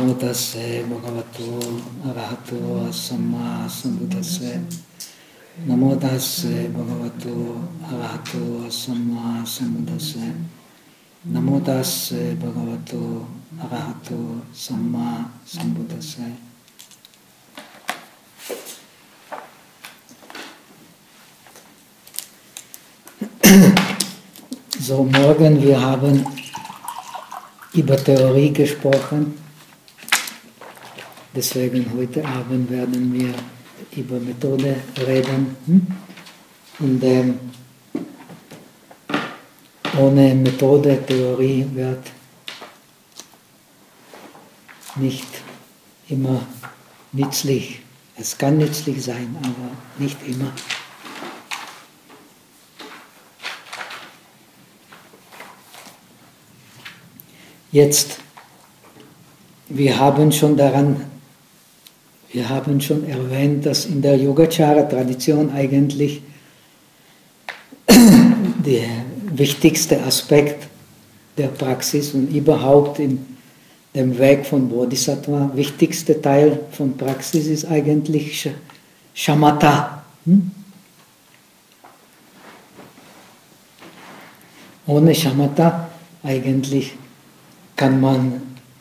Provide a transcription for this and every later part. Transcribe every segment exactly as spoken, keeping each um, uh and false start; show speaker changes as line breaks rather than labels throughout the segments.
Namo tassa bhagavato arahato samma sambuddhassa. Namo tassa bhagavato arahato samma sambuddhassa. Namo tassa bhagavato arahato samma sambuddhassa. So, morgen, wir haben über Theorie gesprochen. Deswegen heute Abend werden wir über Methode reden. Und ähm, ohne Methode, Theorie wird nicht immer nützlich. Es kann nützlich sein, aber nicht immer. Jetzt, wir haben schon daran, wir haben schon erwähnt, dass in der Yogacara-Tradition eigentlich der wichtigste Aspekt der Praxis und überhaupt in dem Weg von Bodhisattva, wichtigste Teil von Praxis ist eigentlich Shamatha. Hm? Ohne Shamatha eigentlich kann man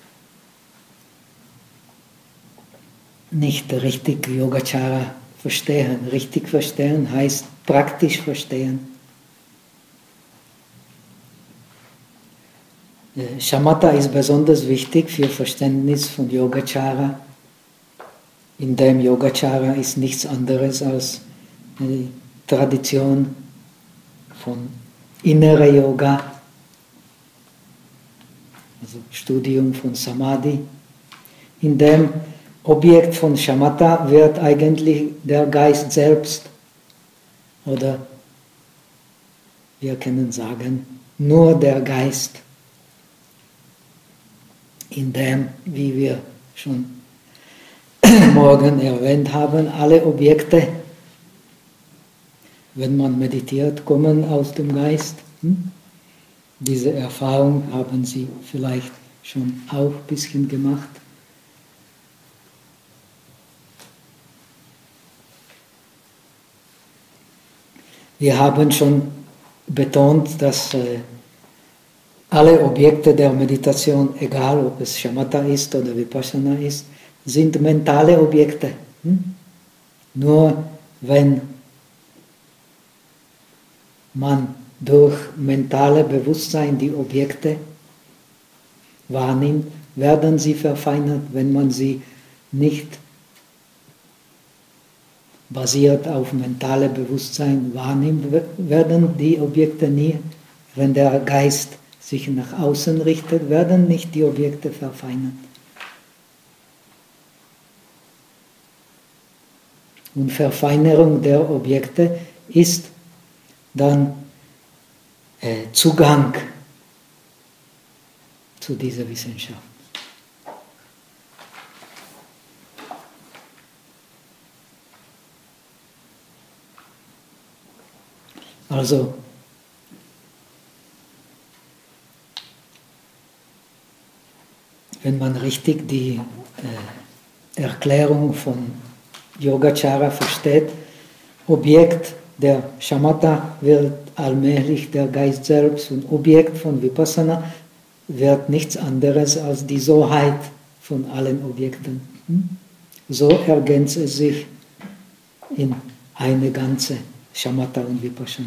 nicht richtig Yogacara verstehen. Richtig verstehen heißt praktisch verstehen. Shamatha ist besonders wichtig für Verständnis von Yogacara. In dem Yogacara ist nichts anderes als die Tradition von innerer Yoga, also Studium von Samadhi. In dem Objekt von Shamatha wird eigentlich der Geist selbst, oder wir können sagen, nur der Geist, in dem, wie wir schon morgen erwähnt haben, alle Objekte, wenn man meditiert, kommen aus dem Geist. Hm? Diese Erfahrung haben Sie vielleicht schon auch ein bisschen gemacht. Wir haben schon betont, dass äh, alle Objekte der Meditation, egal ob es Shamatha ist oder Vipassana ist, sind mentale Objekte. Hm? Nur wenn man durch mentale Bewusstsein die Objekte wahrnimmt, werden sie verfeinert. Wenn man sie nicht basiert auf mentale Bewusstsein wahrnimmt, werden die Objekte nie, wenn der Geist sich nach außen richtet, werden nicht die Objekte verfeinert. Und Verfeinerung der Objekte ist dann äh, Zugang zu dieser Wissenschaft. Also, wenn man richtig die äh, Erklärung von Yogacara versteht, Objekt der Shamatha wird allmählich der Geist selbst und Objekt von Vipassana wird nichts anderes als die Soheit von allen Objekten. So ergänzt es sich in eine ganze Shamatha und Vipassana.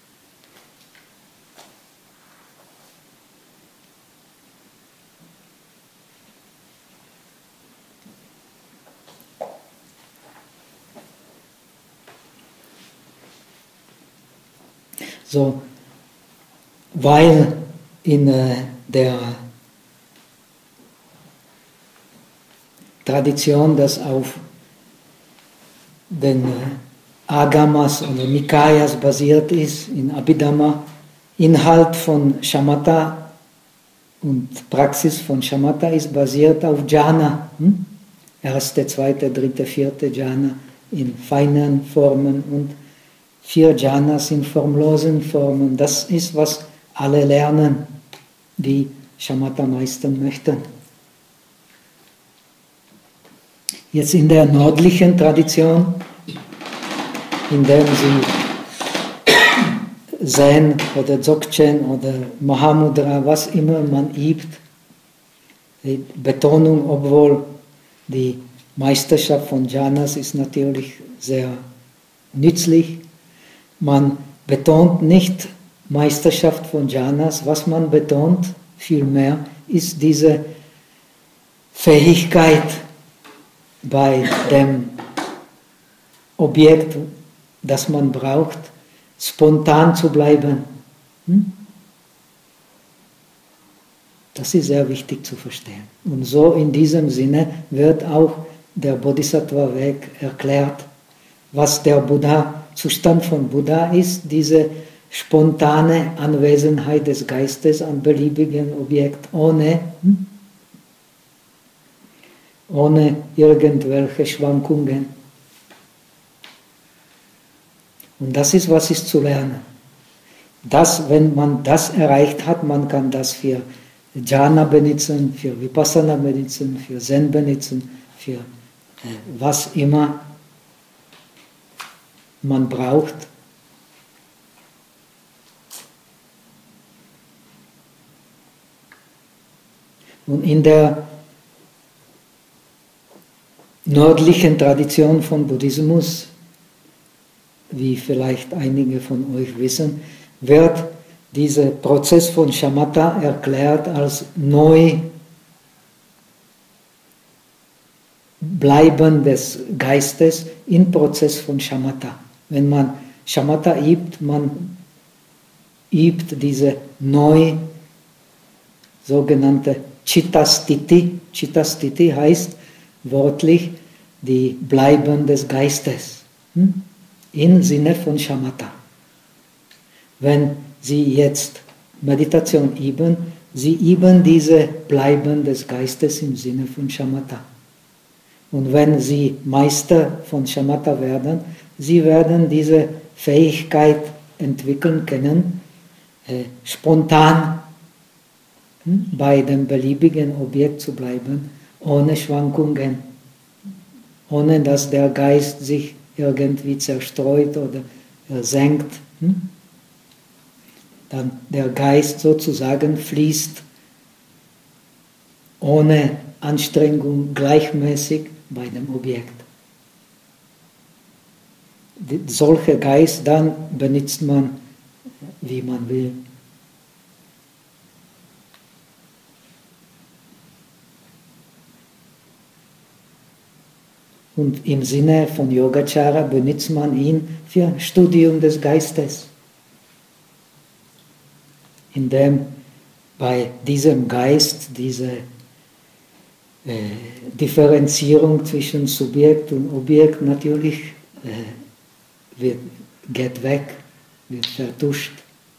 So, weil in äh, der Tradition, das auf den äh, Agamas oder Nikayas basiert ist, in Abhidhamma, Inhalt von Shamatha und Praxis von Shamatha ist basiert auf Jhana. Hm? Erste, zweite, dritte, vierte Jhana in feinen Formen und vier Jhanas in formlosen Formen. Das ist, was alle lernen, die Shamatha meistern möchten. Jetzt in der nördlichen Tradition, in der sie Zen oder Dzogchen oder Mahamudra, was immer man übt, die Betonung, obwohl die Meisterschaft von Jhanas ist natürlich sehr nützlich, man betont nicht Meisterschaft von Jhanas, was man betont vielmehr ist diese Fähigkeit bei dem Objekt, das man braucht, spontan zu bleiben. Das ist sehr wichtig zu verstehen. Und so in diesem Sinne wird auch der Bodhisattva-Weg erklärt, was der Buddha, Zustand von Buddha ist, diese spontane Anwesenheit des Geistes an beliebigen Objekt, ohne, ohne irgendwelche Schwankungen. Und das ist, was ist zu lernen. Das, wenn man das erreicht hat, man kann das für Jhana benutzen, für Vipassana benutzen, für Zen benutzen, für äh, was immer man braucht. Und in der nördlichen Tradition von Buddhismus, wie vielleicht einige von euch wissen, wird dieser Prozess von Shamatha erklärt als neu Bleiben des Geistes im Prozess von Shamatha. Wenn man Shamatha übt, man übt diese neu sogenannte Chitta-Sthiti. Chitta-Sthiti heißt wörtlich die Bleiben des Geistes im Sinne von Shamatha. Wenn Sie jetzt Meditation üben, Sie üben diese Bleiben des Geistes im Sinne von Shamatha. Und wenn Sie Meister von Shamatha werden, Sie werden diese Fähigkeit entwickeln können, äh, spontan hm, bei dem beliebigen Objekt zu bleiben, ohne Schwankungen, ohne dass der Geist sich irgendwie zerstreut oder äh, senkt. Hm? Dann der Geist sozusagen fließt ohne Anstrengung gleichmäßig bei dem Objekt. Die, solche Geist dann benutzt man, wie man will. Und im Sinne von Yogacara benutzt man ihn für Studium des Geistes, indem bei diesem Geist diese äh, Differenzierung zwischen Subjekt und Objekt natürlich äh, wird, geht weg, wird vertuscht.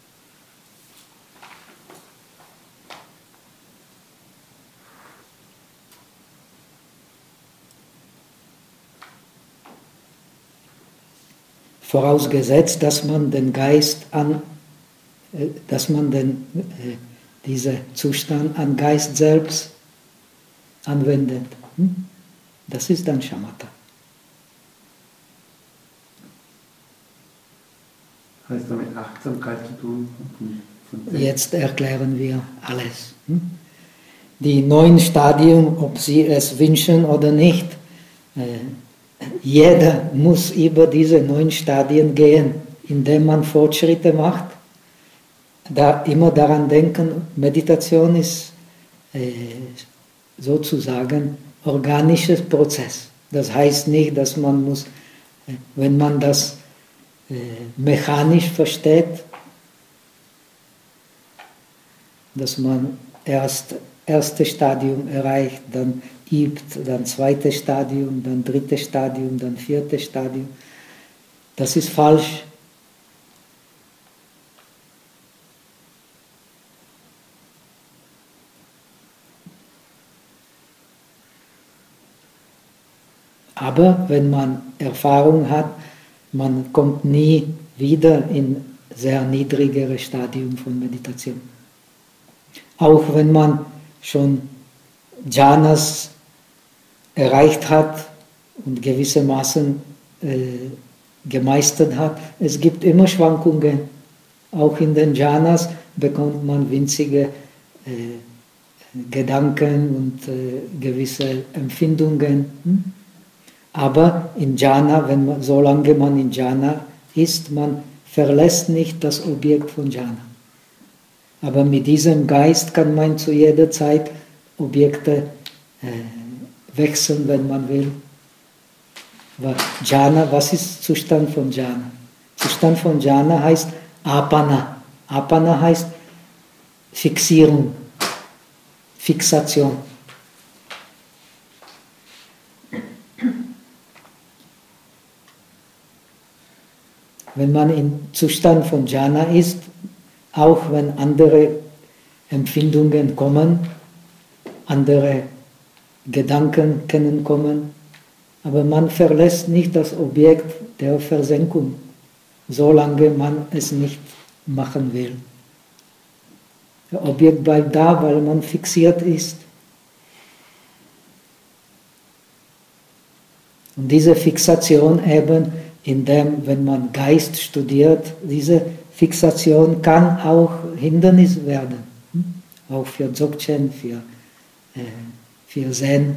Vorausgesetzt, dass man den Geist an, äh, dass man den, äh, diesen Zustand an Geist selbst anwendet. Hm? Das ist dann Shamatha.
Hat es damit Achtsamkeit zu tun?
Jetzt erklären wir alles. Hm? Die neun Stadien, ob Sie es wünschen oder nicht, äh, jeder muss über diese neun Stadien gehen, indem man Fortschritte macht. Da immer daran denken, Meditation ist äh, sozusagen organisches Prozess. Das heißt nicht, dass man muss, äh, wenn man das äh, mechanisch versteht, dass man erst erste Stadium erreicht, dann übt, dann zweites Stadium, dann drittes Stadium, dann viertes Stadium. Das ist falsch. Aber wenn man Erfahrung hat, man kommt nie wieder in sehr niedrigere Stadium von Meditation. Auch wenn man schon Jhanas erreicht hat und gewissermaßen äh, gemeistert hat. Es gibt immer Schwankungen. Auch in den Jhanas bekommt man winzige äh, Gedanken und äh, gewisse Empfindungen. Hm? Aber in Jhana, wenn man, solange man in Jhana ist, man verlässt nicht das Objekt von Jhana. Aber mit diesem Geist kann man zu jeder Zeit Objekte äh, wechseln, wenn man will. Aber Jhana, was ist Zustand von Jhana? Zustand von Jhana heißt Apana. Apana heißt Fixierung, Fixation. Wenn man im Zustand von Jhana ist, auch wenn andere Empfindungen kommen, andere Gedanken können kommen, aber man verlässt nicht das Objekt der Versenkung, solange man es nicht machen will. Das Objekt bleibt da, weil man fixiert ist. Und diese Fixation eben, indem, wenn man Geist studiert, diese Fixation kann auch Hindernis werden, auch für Dzogchen, für, äh, für Zen,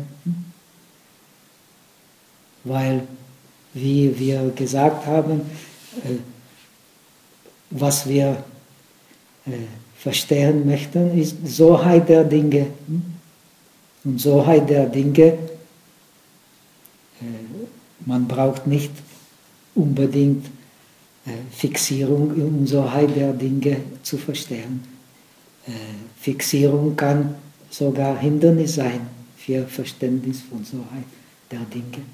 weil, wie wir gesagt haben, äh, was wir äh, verstehen möchten, ist Soheit der Dinge. Und Soheit der Dinge, äh, man braucht nicht unbedingt äh, Fixierung, um Soheit der Dinge zu verstehen. Äh, Fixierung kann sogar Hindernis sein für Verständnis von Soheit der Dinge.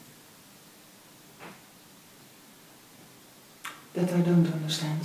That I don't understand.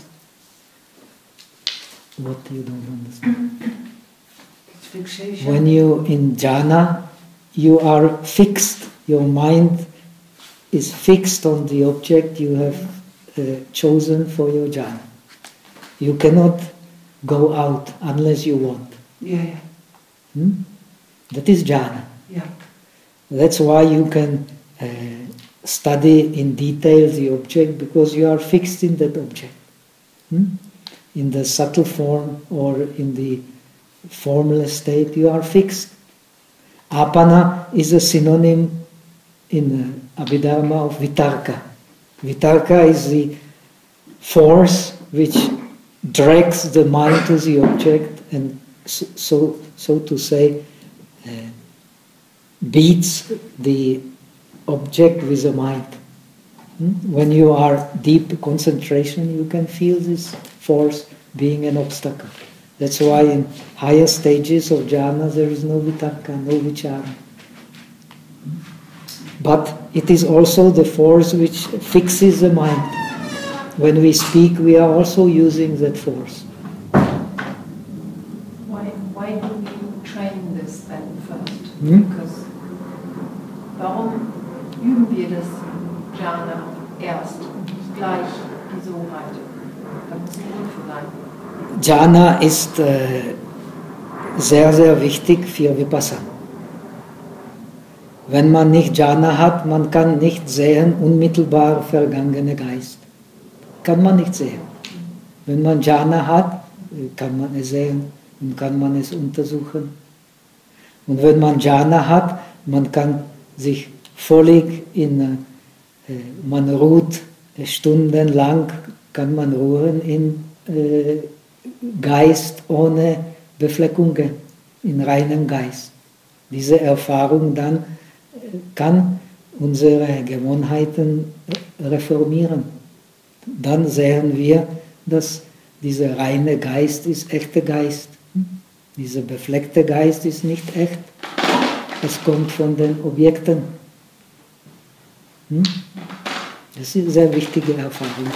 What you don't understand?
It's fixation.
When you in jhana, you are fixed. Your mind is fixed on the object you have uh, chosen for your jhana. You cannot go out unless you want.
Yeah, yeah.
Hmm? That is jhana.
Yeah.
That's why you can uh, study in detail the object, because you are fixed in that object. Hmm? In the subtle form or in the formless state, you are fixed. Apana is a synonym in uh, Abhidharma of vitarka. Vitarka is the force which drags the mind to the object and so, so, so to say, uh, beats the object with the mind. Hmm? When you are deep concentration, you can feel this force being an obstacle. That's why in higher stages of jhana there is no vitarka, no vichara. But it is also the force which fixes the mind. When we speak, we are also using that force.
Why, why do we train this then first?
Hmm?
Because warum üben wir das Jhana erst, gleich die Soheit? Da muss ein Grund für sein.
Jhana ist äh, sehr, sehr wichtig für Vipassana. Wenn man nicht Jhana hat, man kann nicht sehen, unmittelbar vergangene Geist. Kann man nicht sehen. Wenn man Jhana hat, kann man es sehen und kann man es untersuchen. Und wenn man Jhana hat, man kann sich völlig in, äh, man ruht stundenlang, kann man ruhen in äh, Geist ohne Befleckungen, in reinem Geist. Diese Erfahrung dann kann unsere Gewohnheiten reformieren. Dann sehen wir, dass dieser reine Geist ist echter Geist. Dieser befleckte Geist ist nicht echt. Es kommt von den Objekten. Das ist eine sehr wichtige Erfahrung.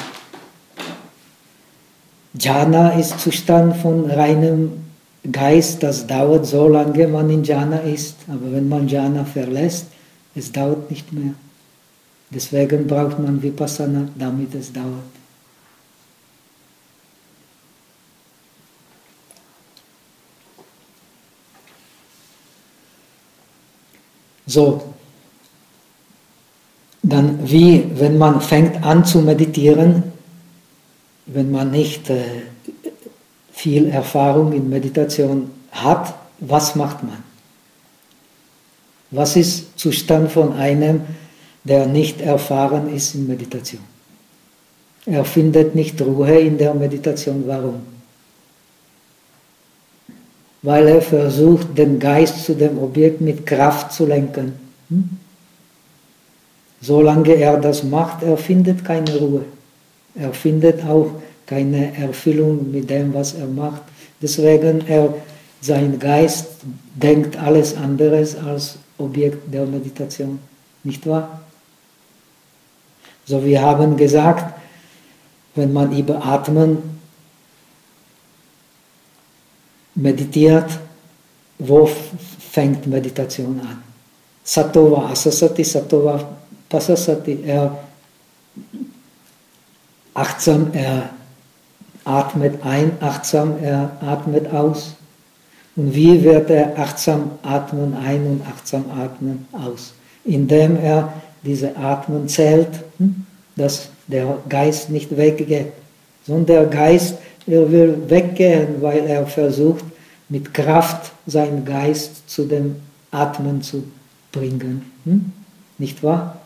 Jhana ist Zustand von reinem Geist, das dauert so lange man in Jhana ist. Aber wenn man Jhana verlässt, es dauert nicht mehr. Deswegen braucht man Vipassana, damit es dauert. So, wie wenn man fängt an zu meditieren, wenn man nicht äh, viel Erfahrung in Meditation hat, was macht man? Was ist Zustand von einem, der nicht erfahren ist in Meditation? Er findet nicht Ruhe in der Meditation. Warum? Weil er versucht, den Geist zu dem Objekt mit Kraft zu lenken. Hm? Solange er das macht, er findet keine Ruhe. Er findet auch keine Erfüllung mit dem, was er macht. Deswegen er, sein Geist denkt alles anderes als Objekt der Meditation. Nicht wahr? So, wir haben gesagt, wenn man über Atmen meditiert, wo fängt Meditation an? Sattva asasati, Sattva pasasati. Er achtsam, er atmet ein, achtsam, er atmet aus. Und wie wird er achtsam atmen ein und achtsam atmen aus? Indem er diese Atmen zählt, dass der Geist nicht weggeht. Sondern der Geist, er will weggehen, weil er versucht, mit Kraft seinen Geist zu dem Atmen zu bringen. Hm? Nicht wahr?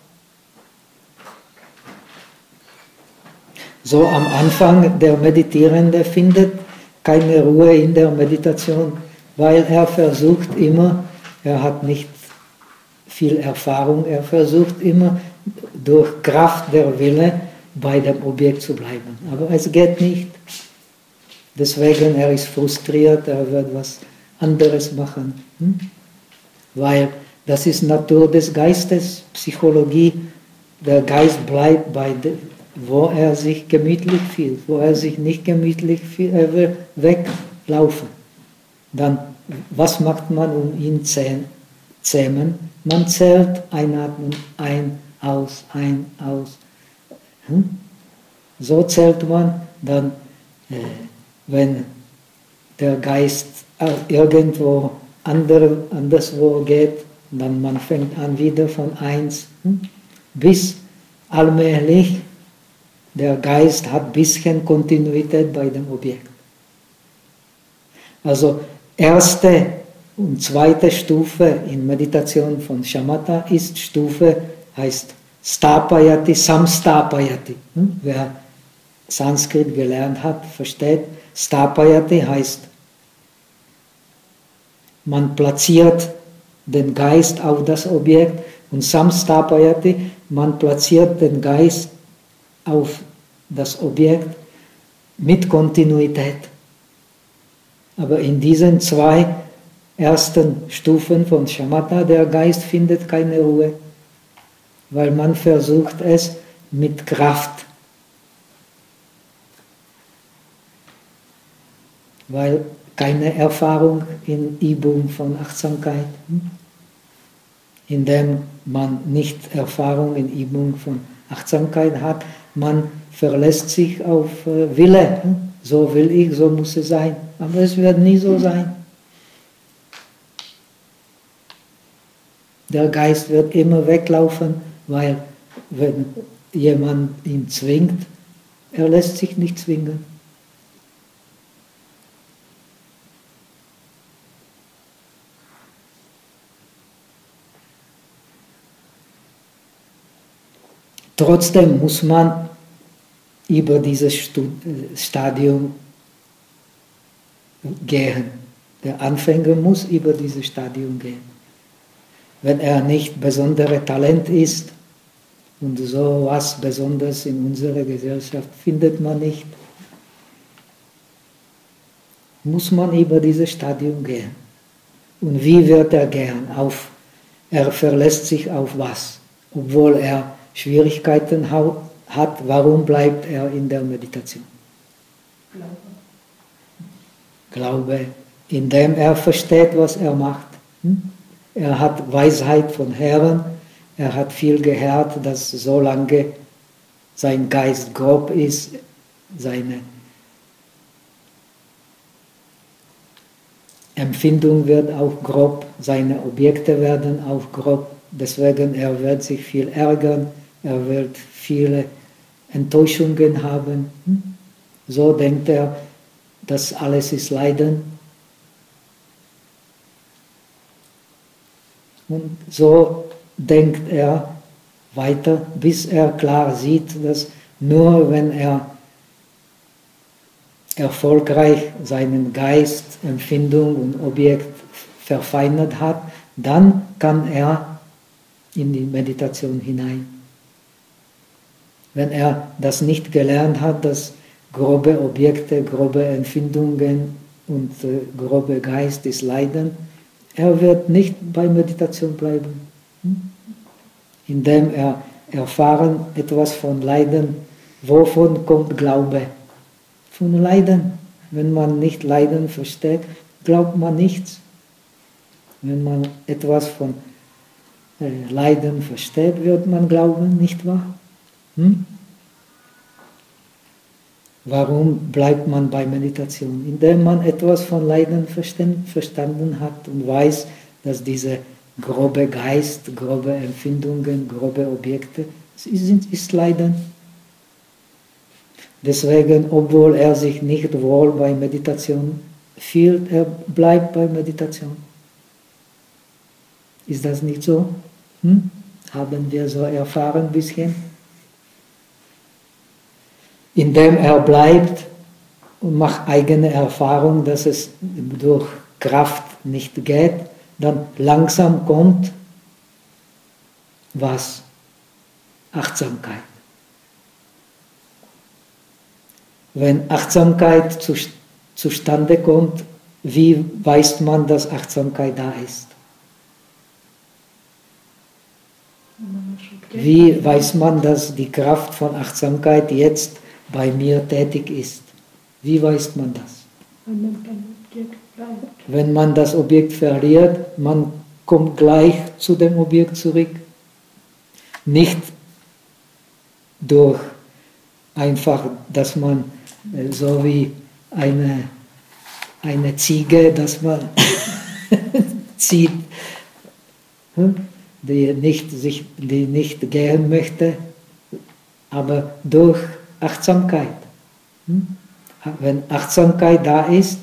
So am Anfang der Meditierende findet keine Ruhe in der Meditation, weil er versucht immer, er hat nicht viel Erfahrung, er versucht immer durch Kraft der Wille bei dem Objekt zu bleiben. Aber es geht nicht. Deswegen er ist frustriert, er wird was anderes machen. Hm? Weil das ist Natur des Geistes, Psychologie. Der Geist bleibt bei dem, wo er sich gemütlich fühlt. Wo er sich nicht gemütlich fühlt, er will weglaufen. Dann, was macht man, um ihn zu zähmen? Man zählt, einatmen, ein, aus, ein, aus. Hm? So zählt man, dann, äh, wenn der Geist irgendwo andere, anderswo geht, dann man fängt an wieder von eins, hm? bis allmählich der Geist hat ein bisschen Kontinuität bei dem Objekt. Also erste und zweite Stufe in Meditation von Shamatha ist Stufe, heißt Stapayati, Samstapayati. Hm? Wer Sanskrit gelernt hat, versteht, Stapayati heißt, man platziert den Geist auf das Objekt, und Samstapayati, man platziert den Geist auf das Objekt mit Kontinuität. Aber in diesen zwei ersten Stufen von Shamatha, der Geist findet keine Ruhe, weil man versucht es mit Kraft. Weil keine Erfahrung in Übung von Achtsamkeit. Indem man nicht Erfahrung in Übung von Achtsamkeit hat, man verlässt sich auf Wille. So will ich, so muss es sein. Aber es wird nie so sein. Der Geist wird immer weglaufen, weil wenn jemand ihn zwingt, er lässt sich nicht zwingen. Trotzdem muss man über dieses Stadium gehen. Der Anfänger muss über dieses Stadium gehen. Wenn er nicht besonderes Talent ist, und so was Besonderes in unserer Gesellschaft findet man nicht, muss man über dieses Stadium gehen. Und wie wird er gehen? Auf, er verlässt sich auf was? Obwohl er Schwierigkeiten hat, warum bleibt er in der Meditation?
Glaube.
Glaube, indem er versteht, was er macht. Er hat Weisheit von Herren, er hat viel gehört, dass solange sein Geist grob ist, seine Empfindung wird auch grob, seine Objekte werden auch grob, deswegen er wird sich viel ärgern, er wird viele Enttäuschungen haben. So denkt er, das alles ist Leiden. Und so denkt er weiter, bis er klar sieht, dass nur wenn er erfolgreich seinen Geist, Empfindung und Objekt verfeinert hat, dann kann er in die Meditation hinein. Wenn er das nicht gelernt hat, dass grobe Objekte, grobe Empfindungen und äh, grobe Geist ist Leiden, er wird nicht bei Meditation bleiben. Hm? Indem er erfahren etwas von Leiden, wovon kommt Glaube? Von Leiden. Wenn man nicht Leiden versteht, glaubt man nichts. Wenn man etwas von äh, Leiden versteht, wird man glauben, nicht wahr? Hm? Warum bleibt man bei Meditation? Indem man etwas von Leiden verstanden hat und weiß, dass diese grobe Geist, grobe Empfindungen, grobe Objekte sind, ist Leiden. Deswegen, obwohl er sich nicht wohl bei Meditation fühlt, er bleibt bei Meditation. Ist das nicht so? Hm? Haben wir so erfahren ein bisschen? Indem er bleibt und macht eigene Erfahrung, dass es durch Kraft nicht geht, dann langsam kommt was? Achtsamkeit. Wenn Achtsamkeit zu, zustande kommt, wie weiß man, dass Achtsamkeit da ist? Wie weiß man, dass die Kraft von Achtsamkeit jetzt bei mir tätig ist? Wie weiß man das?
Wenn man beim Objekt bleibt.
Wenn man das Objekt verliert, man kommt gleich zu dem Objekt zurück. Nicht durch einfach, dass man so wie eine, eine Ziege, dass man zieht, die nicht, sich, die nicht gehen möchte, aber durch Achtsamkeit. Wenn Achtsamkeit da ist,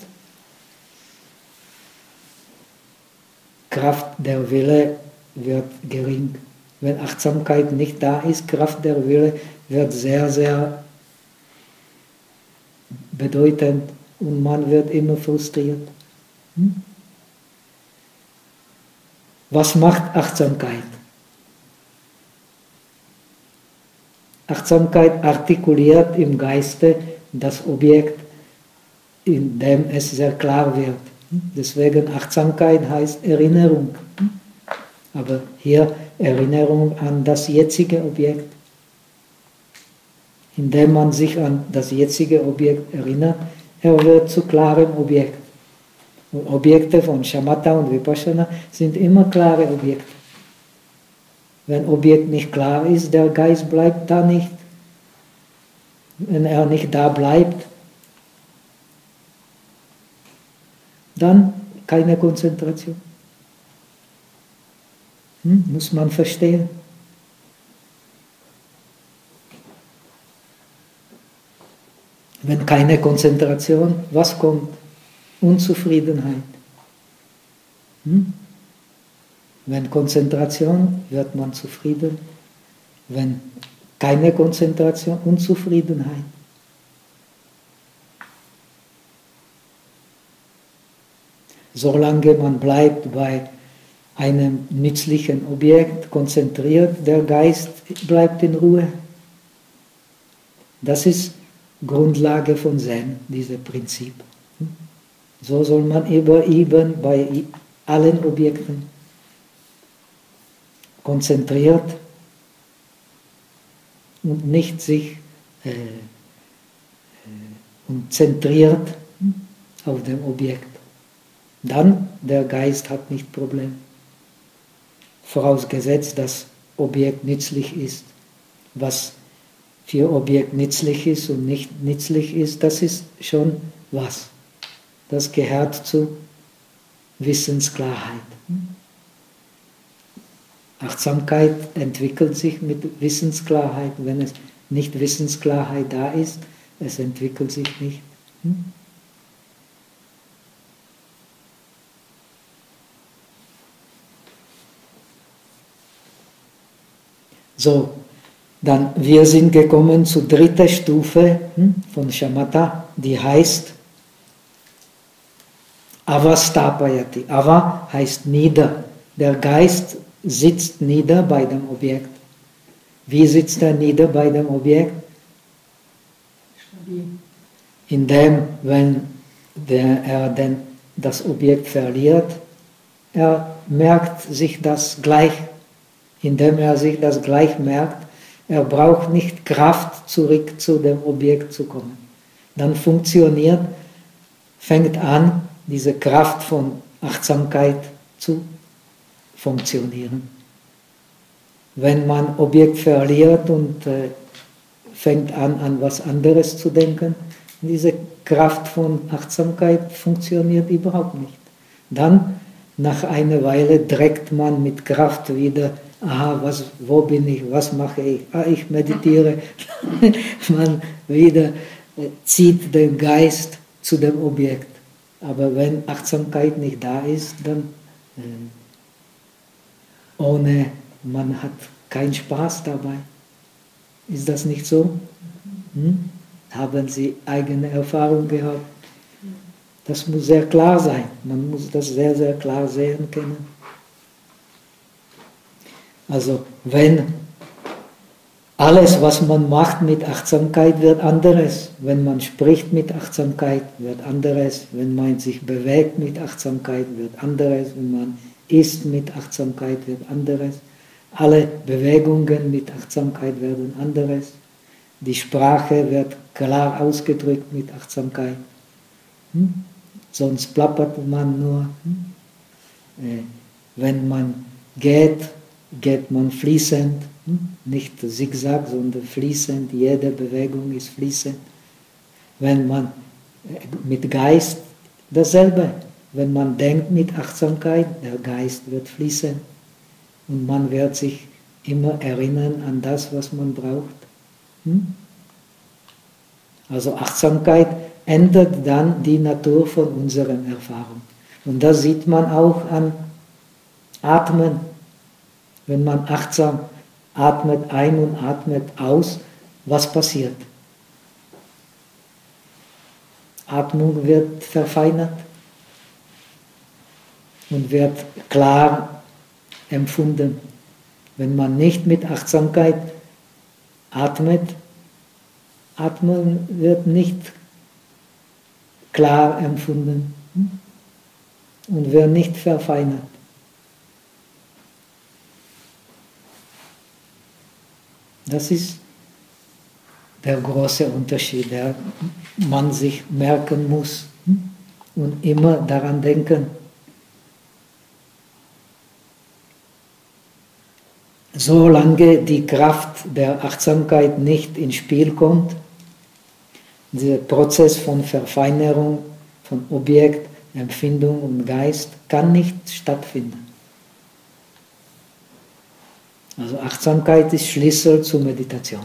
Kraft der Wille wird gering. Wenn Achtsamkeit nicht da ist, Kraft der Wille wird sehr, sehr bedeutend und man wird immer frustriert. Was macht Achtsamkeit? Achtsamkeit artikuliert im Geiste das Objekt, in dem es sehr klar wird. Deswegen Achtsamkeit heißt Erinnerung. Aber hier Erinnerung an das jetzige Objekt. Indem man sich an das jetzige Objekt erinnert, er wird zu klarem Objekt. Und Objekte von Shamatha und Vipassana sind immer klare Objekte. Wenn Objekt nicht klar ist, der Geist bleibt da nicht. Wenn er nicht da bleibt, dann keine Konzentration. Hm? Muss man verstehen. Wenn keine Konzentration, was kommt? Unzufriedenheit. Hm? Wenn Konzentration, wird man zufrieden. Wenn keine Konzentration, Unzufriedenheit. Solange man bleibt bei einem nützlichen Objekt konzentriert, der Geist bleibt in Ruhe. Das ist Grundlage von Zen, dieses Prinzip. So soll man überüben bei allen Objekten. Konzentriert und nicht sich äh, und zentriert auf dem Objekt. Dann der Geist hat nicht Problem. Vorausgesetzt, dass Objekt nützlich ist. Was für Objekt nützlich ist und nicht nützlich ist, das ist schon was. Das gehört zu Wissensklarheit. Achtsamkeit entwickelt sich mit Wissensklarheit. Wenn es nicht Wissensklarheit da ist, es entwickelt sich nicht. Hm? So, dann wir sind gekommen zur dritten Stufe hm, von Shamatha, die heißt Avastapayati. Ava heißt nieder. Der Geist sitzt nieder bei dem Objekt. Wie sitzt er nieder bei dem Objekt?
Stabil.
Indem, wenn der, er den, das Objekt verliert, er merkt sich das gleich. Indem er sich das gleich merkt, er braucht nicht Kraft, zurück zu dem Objekt zu kommen. Dann funktioniert, fängt an, diese Kraft von Achtsamkeit zu funktionieren. Wenn man Objekt verliert und äh, fängt an, an was anderes zu denken, diese Kraft von Achtsamkeit funktioniert überhaupt nicht. Dann, nach einer Weile, trägt man mit Kraft wieder, aha, was, wo bin ich, was mache ich, ah, ich meditiere. Man wieder äh, zieht den Geist zu dem Objekt. Aber wenn Achtsamkeit nicht da ist, dann äh, ohne, man hat keinen Spaß dabei. Ist das nicht so? Hm? Haben Sie eigene Erfahrung gehabt? Das muss sehr klar sein. Man muss das sehr, sehr klar sehen können. Also wenn alles, was man macht mit Achtsamkeit, wird anderes. Wenn man spricht mit Achtsamkeit, wird anderes. Wenn man sich bewegt mit Achtsamkeit, wird anderes. Wenn man isst mit Achtsamkeit, wird anderes. Alle Bewegungen mit Achtsamkeit werden anderes. Die Sprache wird klar ausgedrückt mit Achtsamkeit. Hm? Sonst plappert man nur. Hm? Äh, wenn man geht, geht man fließend. Hm? Nicht zigzag, sondern fließend. Jede Bewegung ist fließend. Wenn man äh, mit Geist dasselbe. Wenn man denkt mit Achtsamkeit, der Geist wird fließen und man wird sich immer erinnern an das, was man braucht. Hm? Also Achtsamkeit ändert dann die Natur von unseren Erfahrungen. Und das sieht man auch an Atmen. Wenn man achtsam atmet ein und atmet aus, was passiert? Atmung wird verfeinert und wird klar empfunden. Wenn man nicht mit Achtsamkeit atmet, Atmen wird nicht klar empfunden und wird nicht verfeinert. Das ist der große Unterschied, der man sich merken muss und immer daran denken. Solange die Kraft der Achtsamkeit nicht ins Spiel kommt, dieser Prozess von Verfeinerung von Objekt, Empfindung und Geist kann nicht stattfinden. Also Achtsamkeit ist Schlüssel zur Meditation.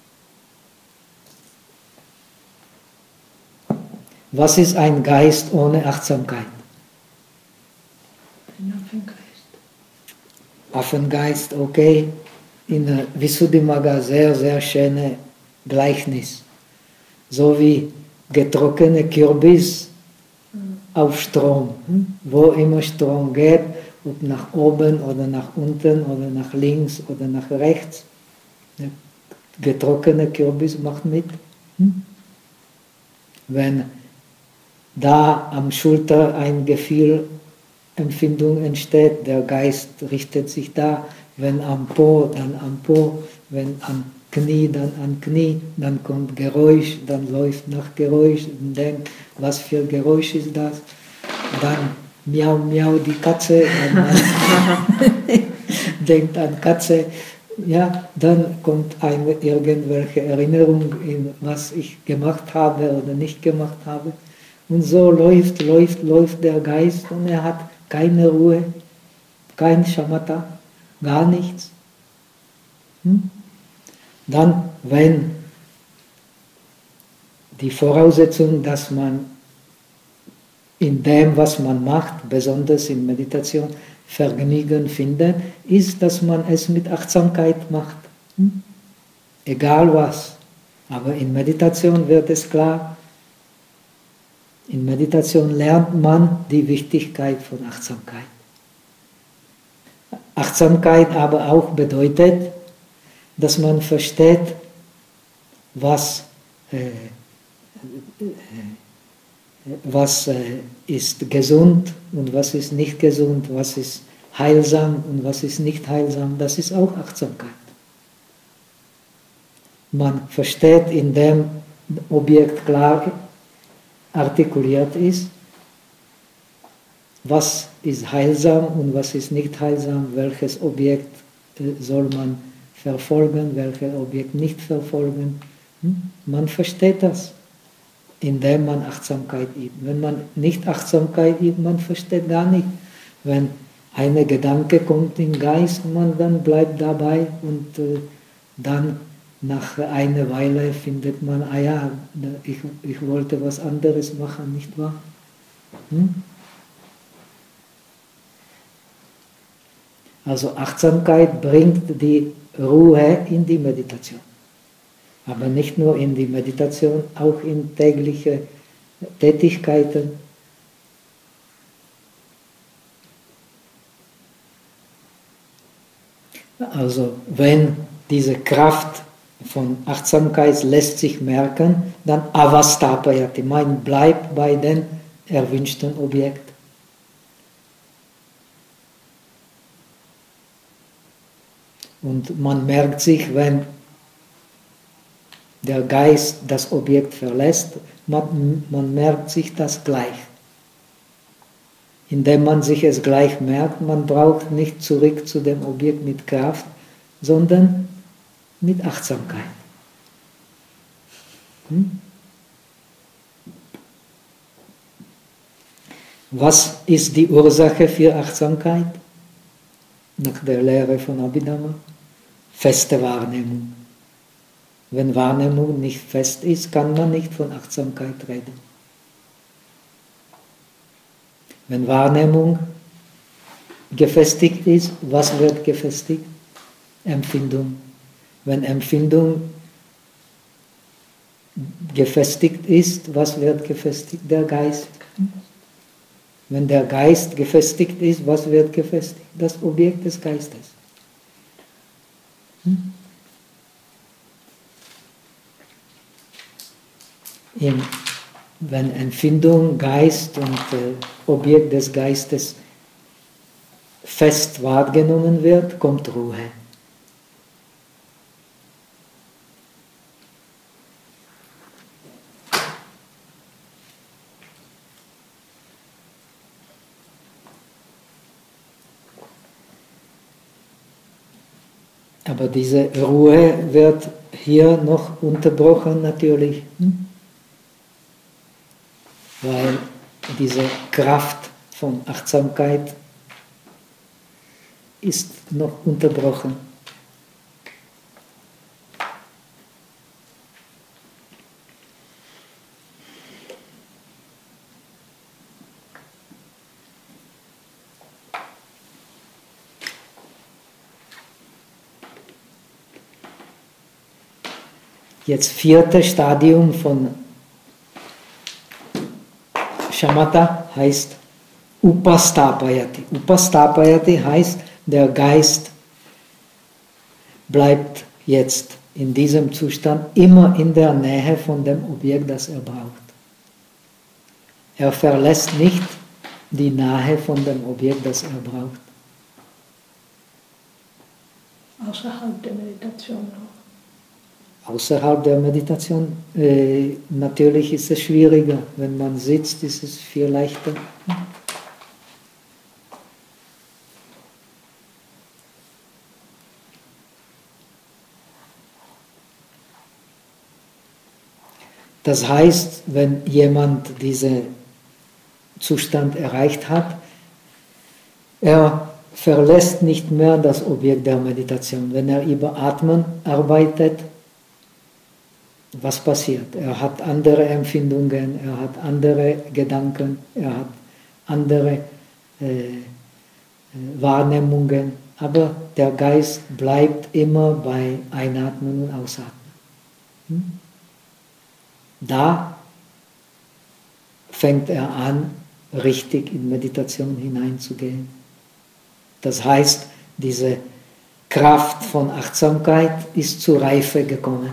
Was ist ein Geist ohne Achtsamkeit?
Ein Affengeist.
Affengeist, okay. In der Visuddhimagga sehr, sehr schöne Gleichnis. So wie getrockene Kürbis auf Strom. Wo immer Strom geht, ob nach oben oder nach unten oder nach links oder nach rechts. Der getrockene Kürbis macht mit. Wenn da am Schulter ein Gefühl, Empfindung entsteht, der Geist richtet sich da, wenn am Po, dann am Po, wenn am Knie, dann an Knie, dann kommt Geräusch, dann läuft nach Geräusch und denkt, was für Geräusch ist das? Dann miau, miau, die Katze, und man denkt an Katze, ja, dann kommt eine irgendwelche Erinnerung, in was ich gemacht habe oder nicht gemacht habe. Und so läuft, läuft, läuft der Geist und er hat keine Ruhe, kein Shamatha. gar nichts. Hm? Dann, wenn die Voraussetzung, dass man in dem, was man macht, besonders in Meditation, Vergnügen findet, ist, dass man es mit Achtsamkeit macht. Hm? Egal was. Aber in Meditation wird es klar, in Meditation lernt man die Wichtigkeit von Achtsamkeit. Achtsamkeit aber auch bedeutet, dass man versteht, was, äh, was äh, ist gesund und was ist nicht gesund, was ist heilsam und was ist nicht heilsam. Das ist auch Achtsamkeit. Man versteht, indem Objekt klar artikuliert ist, was ist heilsam und was ist nicht heilsam, welches Objekt soll man verfolgen, welches Objekt nicht verfolgen. Man versteht das, indem man Achtsamkeit übt. Wenn man nicht Achtsamkeit übt, man versteht gar nicht. Wenn ein Gedanke kommt im Geist, man dann bleibt dabei und äh, dann nach einer Weile findet man, ah ja, ich, ich wollte was anderes machen, nicht wahr? Hm? Also Achtsamkeit bringt die Ruhe in die Meditation. Aber nicht nur in die Meditation, auch in tägliche Tätigkeiten. Also wenn diese Kraft von Achtsamkeit lässt sich merken, dann avastapayati, man bleibt bei dem erwünschten Objekt. Und man merkt sich, wenn der Geist das Objekt verlässt, man, man merkt sich das gleich. Indem man sich es gleich merkt, man braucht nicht zurück zu dem Objekt mit Kraft, sondern mit Achtsamkeit. Hm? Was ist die Ursache für Achtsamkeit? Nach der Lehre von Abhidhamma? Feste Wahrnehmung. Wenn Wahrnehmung nicht fest ist, kann man nicht von Achtsamkeit reden. Wenn Wahrnehmung gefestigt ist, was wird gefestigt? Empfindung. Wenn Empfindung gefestigt ist, was wird gefestigt? Der Geist. Wenn der Geist gefestigt ist, was wird gefestigt? Das Objekt des Geistes. Hm? Im, wenn Empfindung, Geist und äh, Objekt des Geistes fest wahrgenommen wird, kommt Ruhe. Aber diese Ruhe wird hier noch unterbrochen natürlich, hm? Weil diese Kraft von Achtsamkeit ist noch unterbrochen. Jetzt viertes Stadium von Shamatha heißt Upastapayati. Upastapayati heißt, der Geist bleibt jetzt in diesem Zustand immer in der Nähe von dem Objekt, das er braucht. Er verlässt nicht die Nähe von dem Objekt, das er braucht.
Außerhalb der Meditation auch.
Außerhalb der Meditation, äh, natürlich ist es schwieriger. Wenn man sitzt, ist es viel leichter. Das heißt, wenn jemand diesen Zustand erreicht hat, er verlässt nicht mehr das Objekt der Meditation. Wenn er über Atmen arbeitet, was passiert? Er hat andere Empfindungen, er hat andere Gedanken, er hat andere äh, Wahrnehmungen, aber der Geist bleibt immer bei Einatmen und Ausatmen. Hm? Da fängt er an, richtig in Meditation hineinzugehen. Das heißt, diese Kraft von Achtsamkeit ist zur Reife gekommen.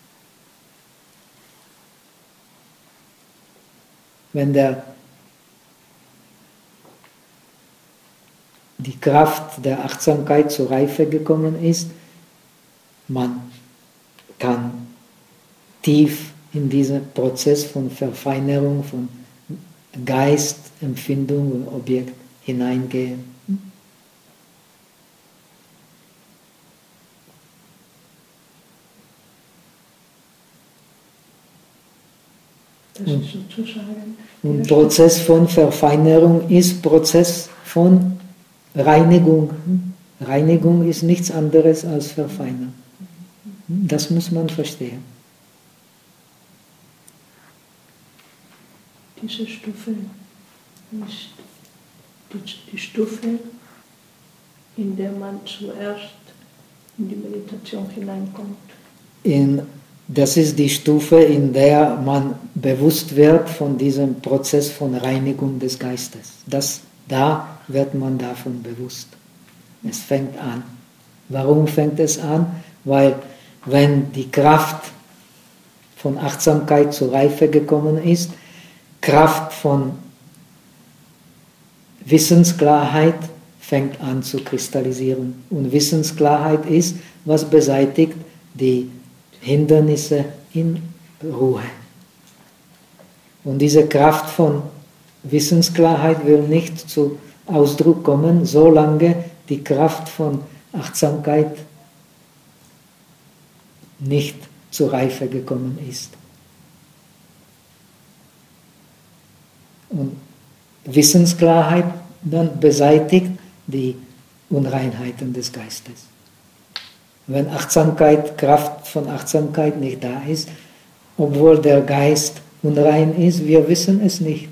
Wenn der, die Kraft der Achtsamkeit zur Reife gekommen ist, man kann tief in diesen Prozess von Verfeinerung, von Geist, Empfindung und Objekt hineingehen.
Das ist sozusagen.
Und Prozess von Verfeinerung ist Prozess von Reinigung. Reinigung ist nichts anderes als Verfeinern. Das muss man verstehen.
Diese Stufe ist die, die Stufe, in der man zuerst in die Meditation hineinkommt.
In, das ist die Stufe, in der man bewusst wird von diesem Prozess von Reinigung des Geistes. Das, da wird man davon bewusst. Es fängt an. Warum fängt es an? Weil wenn die Kraft von Achtsamkeit zur Reife gekommen ist, Kraft von Wissensklarheit fängt an zu kristallisieren. Und Wissensklarheit ist, was beseitigt die Hindernisse in Ruhe. Und diese Kraft von Wissensklarheit will nicht zu Ausdruck kommen, solange die Kraft von Achtsamkeit nicht zur Reife gekommen ist. Und Wissensklarheit dann beseitigt die Unreinheiten des Geistes. Wenn Achtsamkeit, Kraft von Achtsamkeit nicht da ist, obwohl der Geist unrein ist, wir wissen es nicht.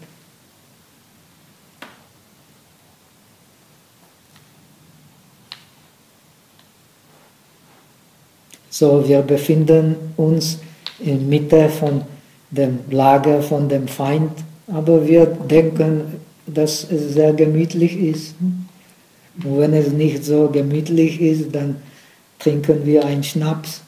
So, wir befinden uns in Mitte von dem Lager von dem Feind, aber wir denken, dass es sehr gemütlich ist. Und wenn es nicht so gemütlich ist, dann trinken wir einen Schnaps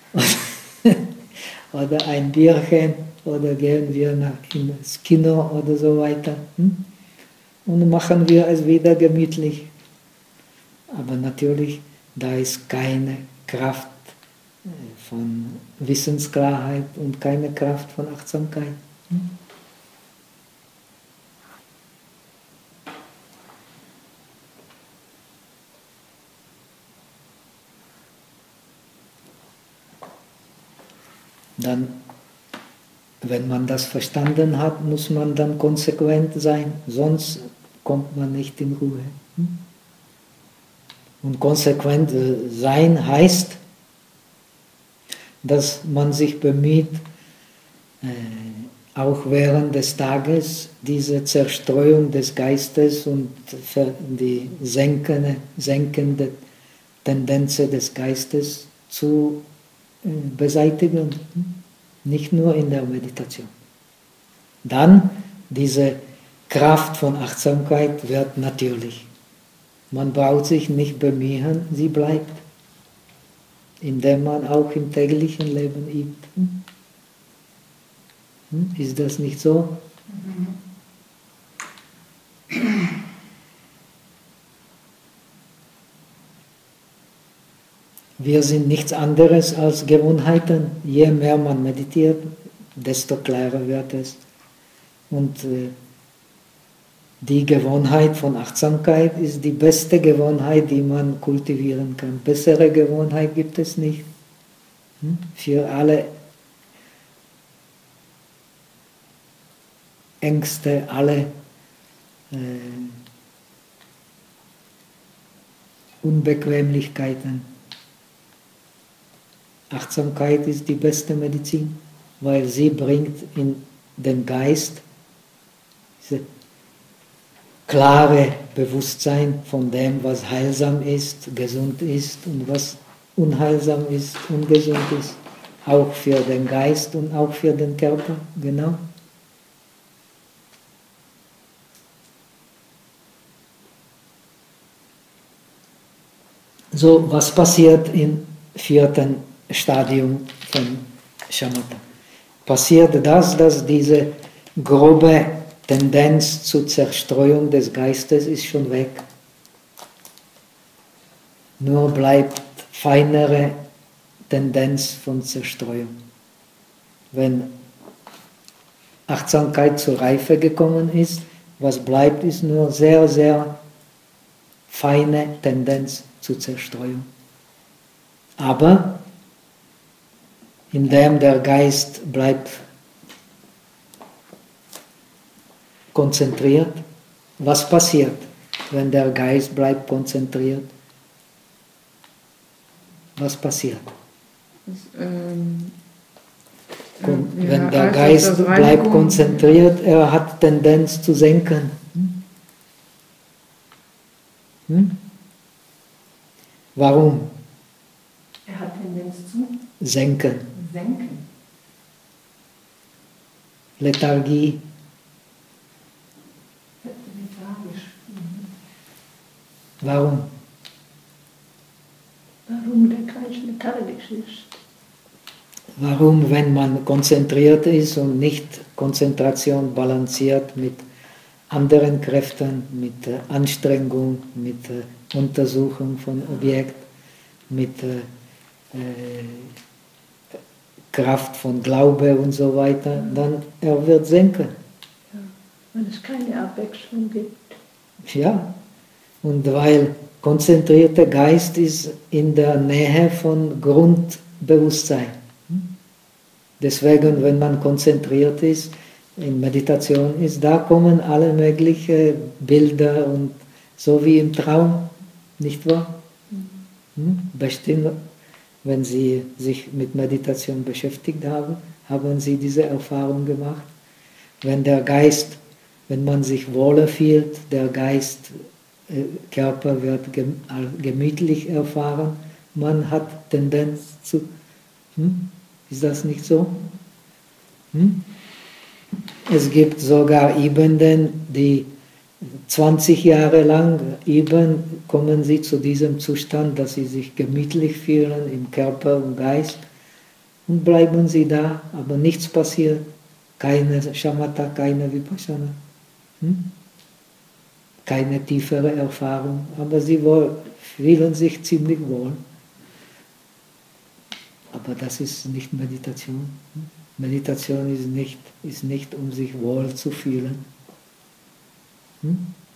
oder ein Bierchen oder gehen wir nach, ins Kino oder so weiter. Und machen wir es wieder gemütlich. Aber natürlich, da ist keine Kraft von Wissensklarheit und keine Kraft von Achtsamkeit. Dann, wenn man das verstanden hat, muss man dann konsequent sein, sonst kommt man nicht in Ruhe. Und konsequent sein heißt, dass man sich bemüht, äh, auch während des Tages diese Zerstreuung des Geistes und die senkende, senkende Tendenz des Geistes zu äh, beseitigen, nicht nur in der Meditation. Dann diese Kraft von Achtsamkeit wird natürlich. Man braucht sich nicht bemühen, sie bleibt, indem man auch im täglichen Leben übt. Hm? Ist das nicht so? Wir sind nichts anderes als Gewohnheiten. Je mehr man meditiert, desto klarer wird es. Und äh, die Gewohnheit von Achtsamkeit ist die beste Gewohnheit, die man kultivieren kann. Bessere Gewohnheit gibt es nicht. Hm? Für alle Ängste, alle äh, Unbequemlichkeiten. Achtsamkeit ist die beste Medizin, weil sie bringt in den Geist diese klare Bewusstsein von dem, was heilsam ist, gesund ist und was unheilsam ist, ungesund ist, auch für den Geist und auch für den Körper, genau. So, was passiert im vierten Stadium von Shamatha? Passiert das, dass diese grobe Tendenz zur Zerstreuung des Geistes ist schon weg. Nur bleibt feinere Tendenz von Zerstreuung. Wenn Achtsamkeit zur Reife gekommen ist, was bleibt, ist nur sehr, sehr feine Tendenz zur Zerstreuung. Aber indem der Geist bleibt konzentriert, was passiert, wenn der Geist bleibt konzentriert? Was passiert?
Das, ähm,
Und
ja,
wenn der
also
Geist
das
bleibt
Reinigung-
konzentriert, er hat Tendenz zu senken. Hm? Hm? Warum?
Er hat Tendenz zu
Senken.
senken.
Lethargie.
Lethargisch.
Warum?
Warum der Geist lethargisch ist.
Warum, wenn man konzentriert ist und nicht Konzentration balanciert mit anderen Kräften, mit äh, Anstrengung, mit äh, Untersuchung von Objekt, mit äh, äh, Kraft von Glaube und so weiter, dann er wird senken.
Ja, weil es keine Abwechslung gibt.
Ja, und weil konzentrierter Geist ist in der Nähe von Grundbewusstsein. Deswegen, wenn man konzentriert ist, in Meditation ist, da kommen alle möglichen Bilder und so wie im Traum, nicht wahr? Hm? Bestimmt, wenn Sie sich mit Meditation beschäftigt haben, haben Sie diese Erfahrung gemacht. Wenn der Geist, wenn man sich wohler fühlt, der Geist, äh, Körper wird gemütlich erfahren, man hat Tendenz zu... Hm? Ist das nicht so? Hm? Es gibt sogar Übenden, die zwanzig Jahre lang üben, kommen sie zu diesem Zustand, dass sie sich gemütlich fühlen im Körper und Geist und bleiben sie da, aber nichts passiert. Keine Shamatha, keine Vipassana. Hm? Keine tiefere Erfahrung, aber sie fühlen sich ziemlich wohl. Aber das ist nicht Meditation. Meditation ist nicht, ist nicht um sich wohl zu fühlen. Hm?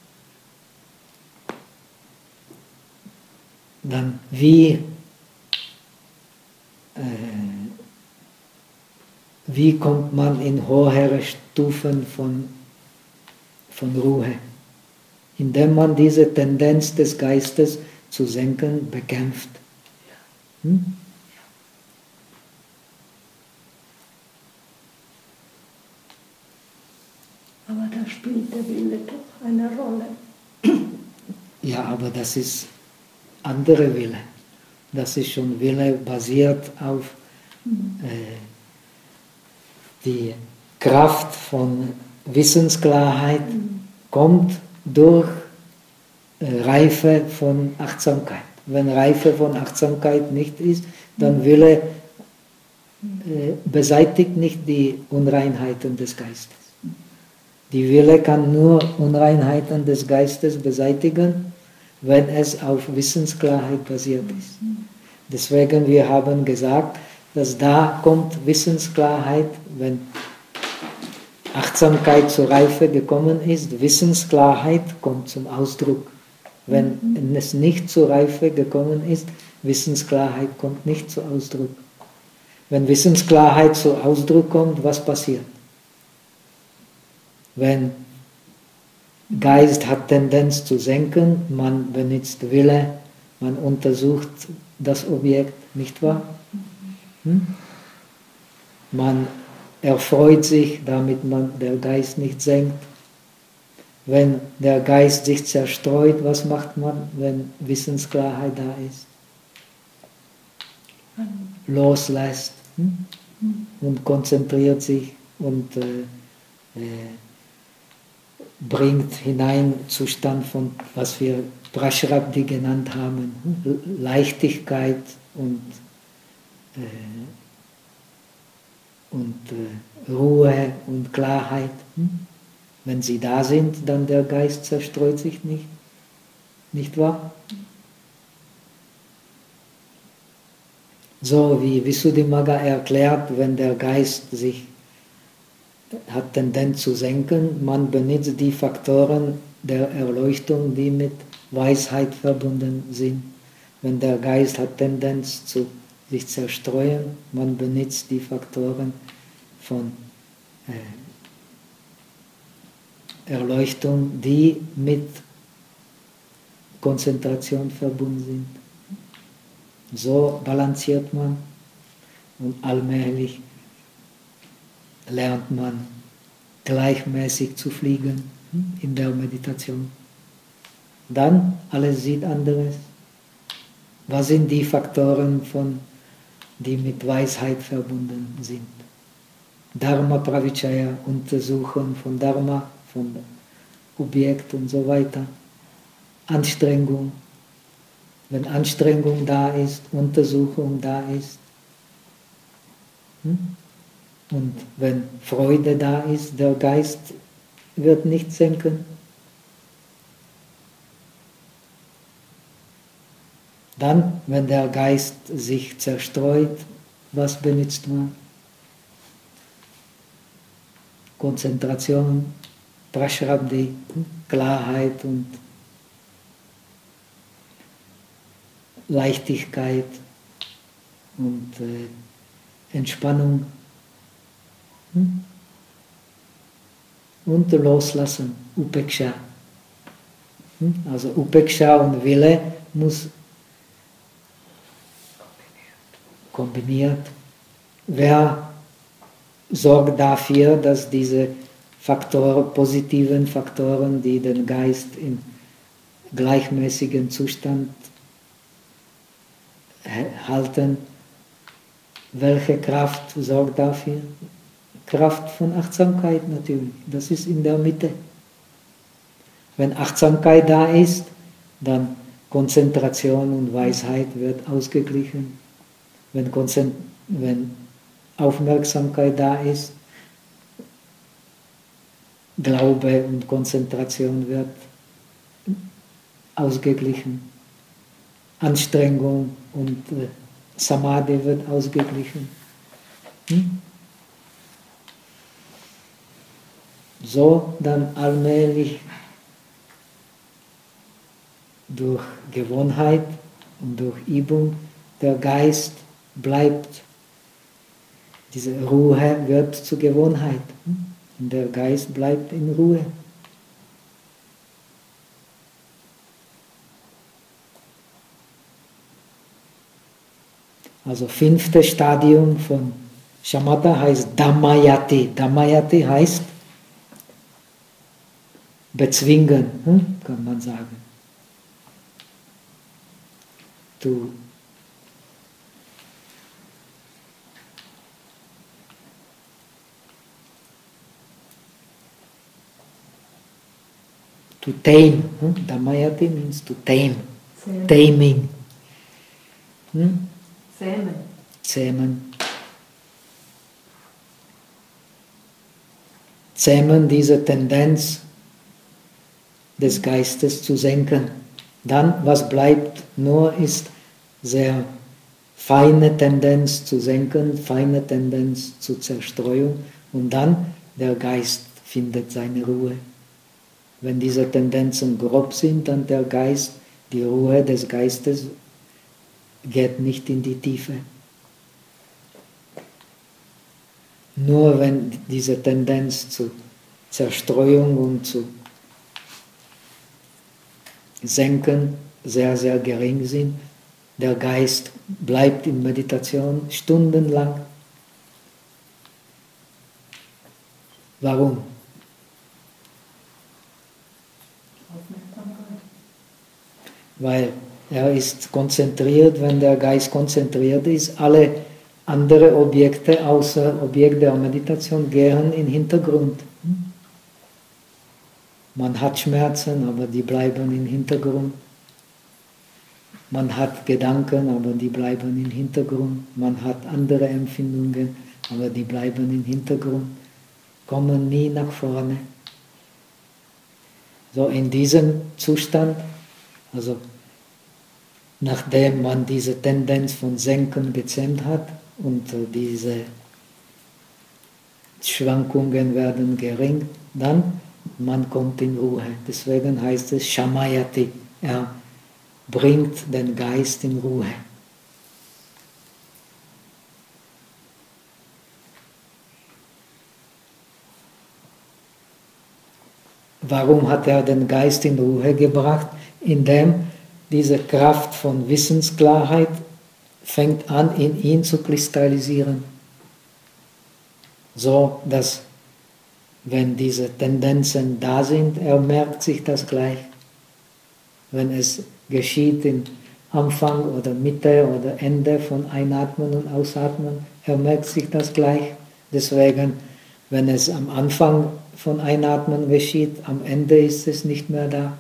Dann wie, äh, wie kommt man in höhere Stufen von, von Ruhe? Indem man diese Tendenz des Geistes zu senken bekämpft. Hm?
Aber da spielt der Wille doch eine Rolle.
Ja, aber das ist andere Wille. Das ist schon Wille basiert auf äh, die Kraft von Wissensklarheit, kommt durch äh, Reife von Achtsamkeit. Wenn Reife von Achtsamkeit nicht ist, dann Wille äh, beseitigt nicht die Unreinheiten des Geistes. Die Wille kann nur Unreinheiten des Geistes beseitigen, wenn es auf Wissensklarheit basiert ist. Deswegen wir haben gesagt, dass da kommt Wissensklarheit, wenn Achtsamkeit zur Reife gekommen ist, Wissensklarheit kommt zum Ausdruck. Wenn es nicht zur Reife gekommen ist, Wissensklarheit kommt nicht zum Ausdruck. Wenn Wissensklarheit zum Ausdruck kommt, was passiert? Wenn Geist hat Tendenz zu senken, man benutzt Wille, man untersucht das Objekt, nicht wahr? Hm? Man erfreut sich, damit man der Geist nicht senkt. Wenn der Geist sich zerstreut, was macht man, wenn Wissensklarheit da ist? Loslässt hm? und konzentriert sich und äh, äh, bringt hinein Zustand von, was wir Prashrabdhi genannt haben, hm? Leichtigkeit und, äh, und äh, Ruhe und Klarheit. Hm? Wenn sie da sind, dann der Geist zerstreut sich nicht. Nicht wahr? So wie Visuddhimagga erklärt, wenn der Geist sich hat Tendenz zu senken, man benutzt die Faktoren der Erleuchtung, die mit Weisheit verbunden sind. Wenn der Geist hat Tendenz zu sich zerstreuen, man benutzt die Faktoren von äh, Erleuchtung, die mit Konzentration verbunden sind. So balanciert man und allmählich lernt man gleichmäßig zu fliegen in der Meditation. Dann alles sieht anderes. Was sind die Faktoren, von, die mit Weisheit verbunden sind? Dharma Pravichaya, Untersuchen von Dharma, von Objekt und so weiter. Anstrengung. Wenn Anstrengung da ist, Untersuchung da ist. Und wenn Freude da ist, der Geist wird nicht senken. Dann, wenn der Geist sich zerstreut, was benutzt man? Konzentration, Prashrabdhi, Klarheit und Leichtigkeit und äh, Entspannung hm? und Loslassen, Upeksha. Hm? Also Upeksha und Wille muss kombiniert. Wer sorgt dafür, dass diese Faktoren, positiven Faktoren, die den Geist im gleichmäßigen Zustand halten, welche Kraft sorgt dafür? Kraft von Achtsamkeit natürlich, das ist in der Mitte. Wenn Achtsamkeit da ist, dann Konzentration und Weisheit wird ausgeglichen. Wenn, Konzent wenn Aufmerksamkeit da ist, Glaube und Konzentration wird ausgeglichen. Anstrengung und äh, Samadhi wird ausgeglichen. Hm? So dann allmählich durch Gewohnheit und durch Übung der Geist bleibt, diese Ruhe wird zur Gewohnheit. Hm? Und der Geist bleibt in Ruhe. Also fünftes Stadium von Shamatha heißt Dhammayati. Dhammayati heißt bezwingen, hm? kann man sagen. Du To tame. Hm? Dhammayati means to tame.
Zähmen.
Taming. Hm?
Zähmen.
Zähmen. Zähmen diese Tendenz des Geistes zu senken. Dann, was bleibt nur, ist sehr feine Tendenz zu senken, feine Tendenz zur Zerstreuung und dann der Geist findet seine Ruhe. Wenn diese Tendenzen grob sind, dann der Geist, die Ruhe des Geistes geht nicht in die Tiefe. Nur wenn diese Tendenz zur Zerstreuung und zu Senken sehr, sehr gering sind. Der Geist bleibt in Meditation stundenlang. Warum? Weil er ist konzentriert, wenn der Geist konzentriert ist, alle andere Objekte außer Objekt der Meditation gehen in den Hintergrund. Man hat Schmerzen, aber die bleiben im Hintergrund. Man hat Gedanken, aber die bleiben im Hintergrund. Man hat andere Empfindungen, aber die bleiben im Hintergrund, kommen nie nach vorne. So in diesem Zustand, also nachdem man diese Tendenz von Senken gezähmt hat und diese Schwankungen werden gering, dann man kommt in Ruhe. Deswegen heißt es Shamayati. Er bringt den Geist in Ruhe. Warum hat er den Geist in Ruhe gebracht? Indem diese Kraft von Wissensklarheit fängt an, in ihn zu kristallisieren. So, dass, wenn diese Tendenzen da sind, er merkt sich das gleich. Wenn es geschieht im Anfang oder Mitte oder Ende von Einatmen und Ausatmen, er merkt sich das gleich. Deswegen, wenn es am Anfang von Einatmen geschieht, am Ende ist es nicht mehr da.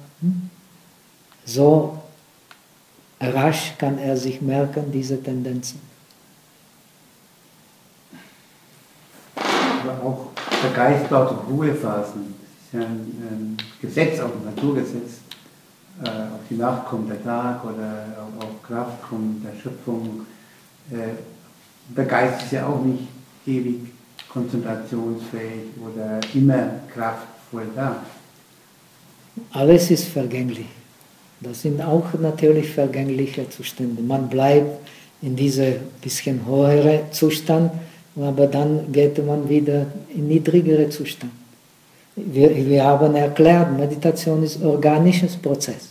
So rasch kann er sich merken, diese Tendenzen.
Aber auch der Geist braucht auch Ruhephasen. Das ist ja ein, ein Gesetz, auch ein Naturgesetz. Äh, auf die Nacht kommt der Tag oder auf, auf Kraft kommt der Schöpfung. Äh, der Geist ist ja auch nicht ewig konzentrationsfähig oder immer kraftvoll da.
Alles ist vergänglich. Das sind auch natürlich vergängliche Zustände. Man bleibt in diesem bisschen höheren Zustand, aber dann geht man wieder in niedrigere Zustand. Wir, wir haben erklärt, Meditation ist ein organisches Prozess.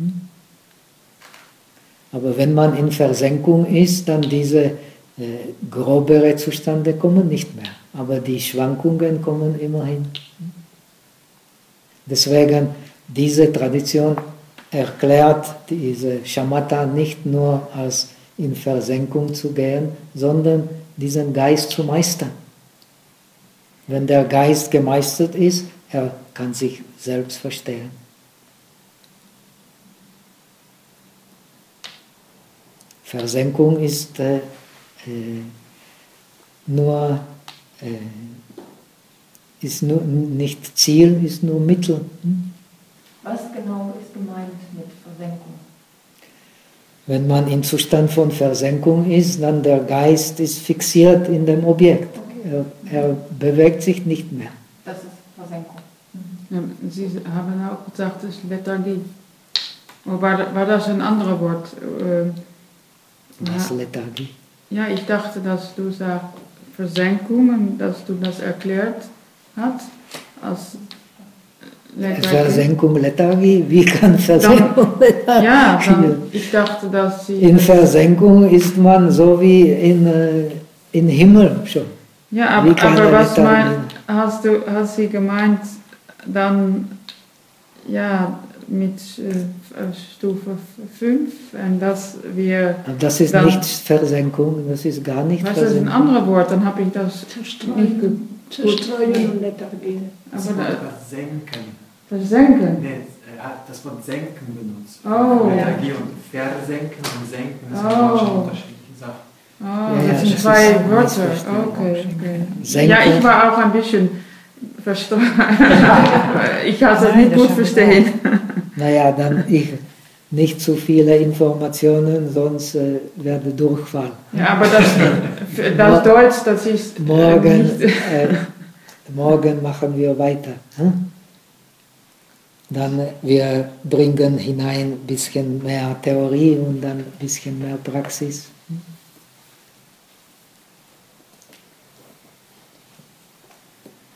Aber wenn man in Versenkung ist, dann diese äh, grobere Zustände kommen nicht mehr. Aber die Schwankungen kommen immerhin. Deswegen, diese Tradition erklärt diese Shamatha nicht nur als in Versenkung zu gehen, sondern diesen Geist zu meistern. Wenn der Geist gemeistert ist, er kann sich selbst verstehen. Versenkung ist äh, äh, nur, äh, ist nur nicht Ziel, ist nur Mittel. Hm?
Was genau ist gemeint mit Versenkung?
Wenn man im Zustand von Versenkung ist, dann der Geist ist fixiert in dem Objekt.
Okay.
Er, er bewegt sich nicht mehr.
Das ist Versenkung.
Ja, Sie haben auch gesagt, es ist Lethargie. Oder war, war das ein anderes Wort? Äh,
Was
ja.
Lethargie?
Ja, ich dachte, dass du sagst Versenkung und dass du das erklärt hast als Lethargie.
Versenkung, Lethargie? Wie kann Versenkung Lethargie?
Ja, dann, ich dachte, dass sie...
In Versenkung ist man so wie in, äh, in Himmel schon.
Ja, aber,
Wie kann
aber
er
was
Lethargie?
mein, hast du hast sie gemeint, dann, ja, mit äh, Stufe fünf und dass wir...
Das ist
dann,
nicht Versenkung, das ist gar nicht
was ist ein
Versenkung.
anderes Wort? Dann habe ich das nicht ge-
Zerstreuen und Lethargie.
Das
Aber
Wort
da,
versenken.
versenken.
Nee, er hat das Wort senken benutzt.
Oh.
Lethargie und versenken und senken, das sind
Oh.
schon unterschiedliche Sachen.
Oh,
Ja,
das
ja,
sind
das
zwei
ist
Wörter.
missverständlich.
Okay, okay.
Senken.
Ja, ich war auch ein bisschen verstanden. Ich kann es
Nein,
nicht
das
gut
haben wir
verstehen.
Naja, dann ich nicht zu viele Informationen, sonst äh, werde Durchfall.
Ja, aber das, das Deutsch, das ist äh,
Morgen,
nicht...
äh, morgen machen wir weiter. Hm? Dann äh, wir bringen hinein ein bisschen mehr Theorie und dann ein bisschen mehr Praxis.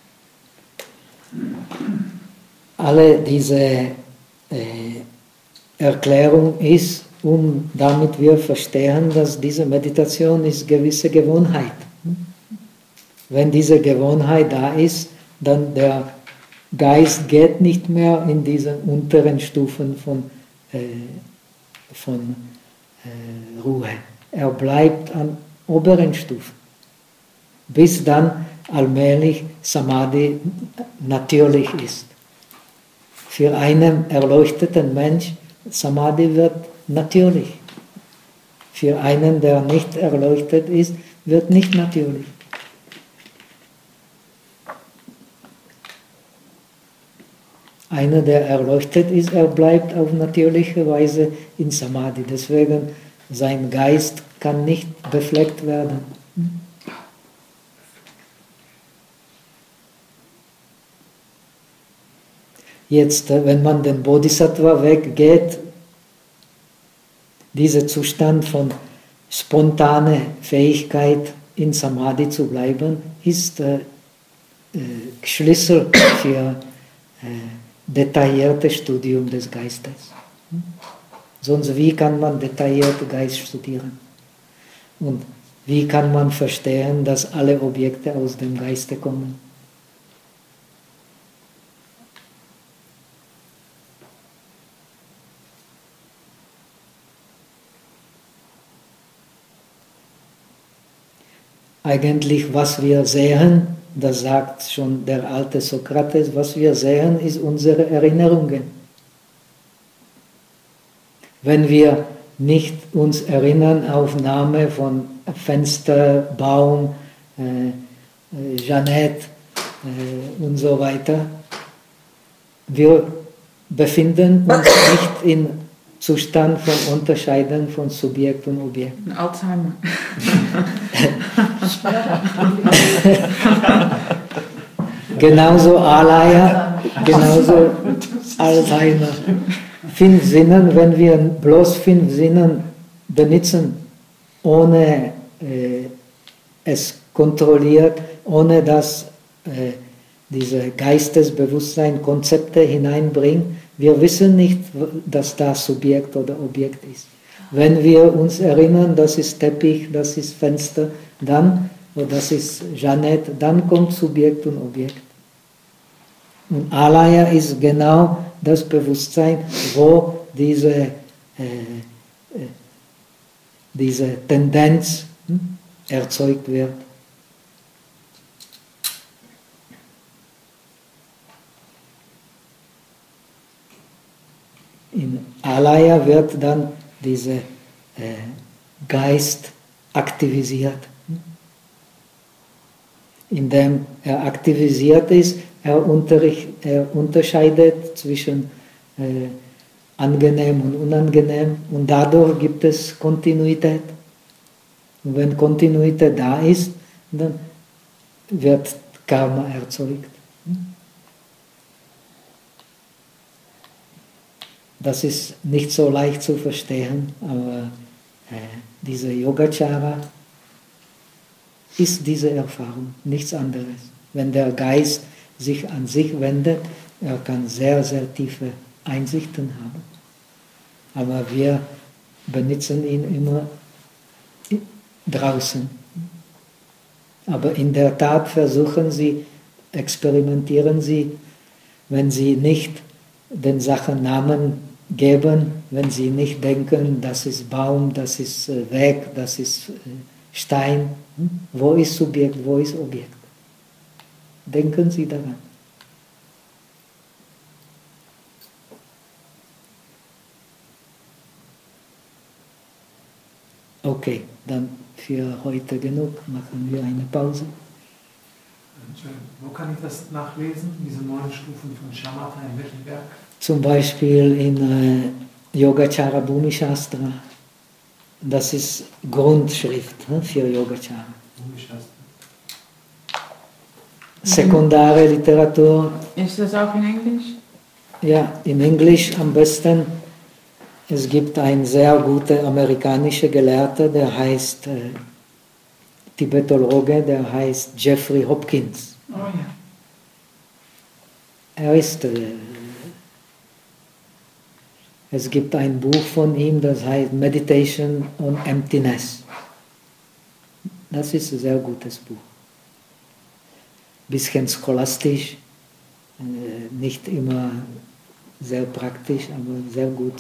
Alle diese äh, Erklärung ist, um damit wir verstehen, dass diese Meditation ist gewisse Gewohnheit. Wenn diese Gewohnheit da ist, dann der Geist geht nicht mehr in diese unteren Stufen von, äh, von äh, Ruhe. Er bleibt an oberen Stufen, bis dann allmählich Samadhi natürlich ist. Für einen erleuchteten Mensch, Samadhi wird natürlich. Für einen, der nicht erleuchtet ist, wird nicht natürlich. Einer, der erleuchtet ist, er bleibt auf natürliche Weise in Samadhi. Deswegen, sein Geist kann nicht befleckt werden. Jetzt, wenn man den Bodhisattva weggeht, dieser Zustand von spontaner Fähigkeit in Samadhi zu bleiben, ist äh, äh, Schlüssel für äh, detailliertes Studium des Geistes. Sonst wie kann man detailliert Geist studieren? Und wie kann man verstehen, dass alle Objekte aus dem Geiste kommen? Eigentlich, was wir sehen, das sagt schon der alte Sokrates, was wir sehen, ist unsere Erinnerungen. Wenn wir nicht uns erinnern auf Name von Fenster, Baum, äh, äh, Jeanette äh, und so weiter, wir befinden uns nicht im Zustand von Unterscheiden von Subjekt und Objekt.
Alzheimer.
Genauso Alaya, genauso Alzheimer. Fünf Sinnen, wenn wir bloß fünf Sinnen benutzen, ohne äh, es kontrolliert, ohne dass äh, diese Geistesbewusstsein Konzepte hineinbringt, wir wissen nicht, dass das Subjekt oder Objekt ist. Wenn wir uns erinnern, das ist Teppich, das ist Fenster, dann, oder das ist Jeanette, dann kommt Subjekt und Objekt. Und Alaya ist genau das Bewusstsein, wo diese, äh, äh, diese Tendenz hm, erzeugt wird. In Alaya wird dann dieser äh, Geist aktivisiert. Indem er aktivisiert ist, er, er unterscheidet zwischen äh, angenehm und unangenehm und dadurch gibt es Kontinuität. Und wenn Kontinuität da ist, dann wird Karma erzeugt. Das ist nicht so leicht zu verstehen, aber äh, diese Yogacara ist diese Erfahrung, nichts anderes. Wenn der Geist sich an sich wendet, er kann sehr, sehr tiefe Einsichten haben. Aber wir benutzen ihn immer draußen. Aber in der Tat versuchen Sie, experimentieren Sie, wenn Sie nicht den Sachen Namen geben, wenn Sie nicht denken, das ist Baum, das ist Weg, das ist Stein. Wo ist Subjekt, wo ist Objekt? Denken Sie daran. Okay, dann für heute genug. Machen wir eine Pause.
Wo kann ich das nachlesen, diese neun Stufen von Shamatha, in welchem Werk?
Zum Beispiel in äh, Yogacara Bhumi Shastra. Das ist Grundschrift ne, für Yogacara.
Bhumi Shastra.
Sekundare Literatur.
Ist das auch in Englisch?
Ja, in Englisch am besten. Es gibt einen sehr guten amerikanischen Gelehrter, der heißt äh, Tibetologe, der heißt Jeffrey Hopkins.
Oh ja.
Er ist äh, Es gibt ein Buch von ihm, das heißt Meditation on Emptiness. Das ist ein sehr gutes Buch. Bisschen scholastisch, nicht immer sehr praktisch, aber sehr gut.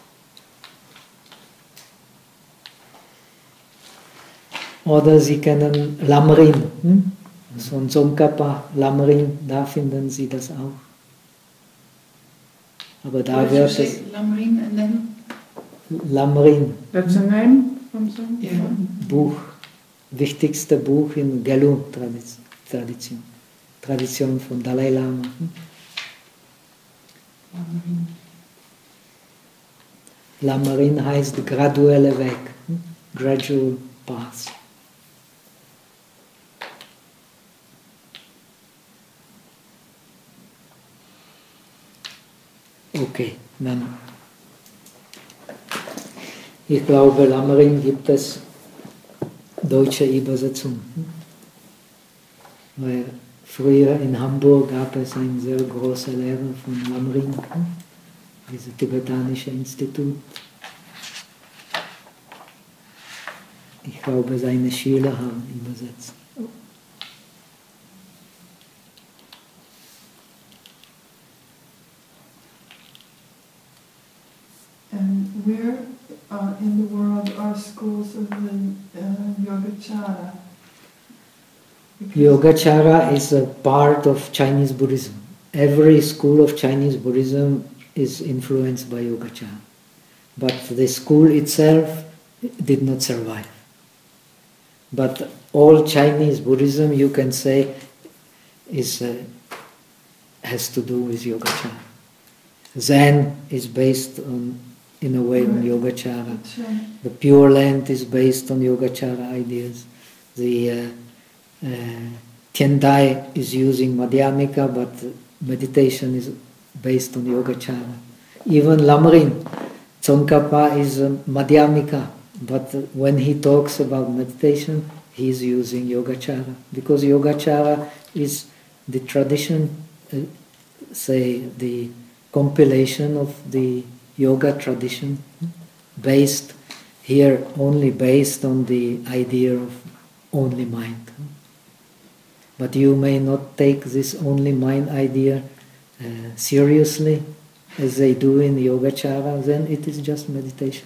Oder Sie kennen Lamrim, hm? So ein Tsongkhapa, Lamrim, da finden Sie das auch. Aber da wird es...
Lamrim and then?
Lamrim.
That's the name from some?
Yeah.
Buch, wichtigste Buch in Gelug-Tradition. Tradition von Dalai Lama.
Lamrim.
Lamrim heißt graduelle Weg, gradual path. Okay, dann. Ich glaube, Lamrim gibt es deutsche Übersetzung. Weil früher in Hamburg gab es eine sehr große Lehre von Lamrim, dieses tibetanische Institut. Ich glaube, seine Schüler haben übersetzt.
And where uh, in the world are schools of the uh, Yogacara? Because
Yogacara is a part of Chinese Buddhism. Every school of Chinese Buddhism is influenced by Yogacara. But the school itself did not survive. But all Chinese Buddhism, you can say, is uh, has to do with Yogacara. Zen is based on, in a way, on Yogacara. The Pure Land is based on Yogacara ideas. The uh, uh, Tiandai is using Madhyamika, but meditation is based on Yogacara. Even Lamrim, Tsongkhapa is uh, Madhyamika, but uh, when he talks about meditation, he is using Yogacara, because Yogacara is the tradition, uh, say the compilation of the yoga tradition, based here only based on the idea of only mind. But you may not take this only mind idea uh, seriously as they do in Yogacara, then it is just meditation.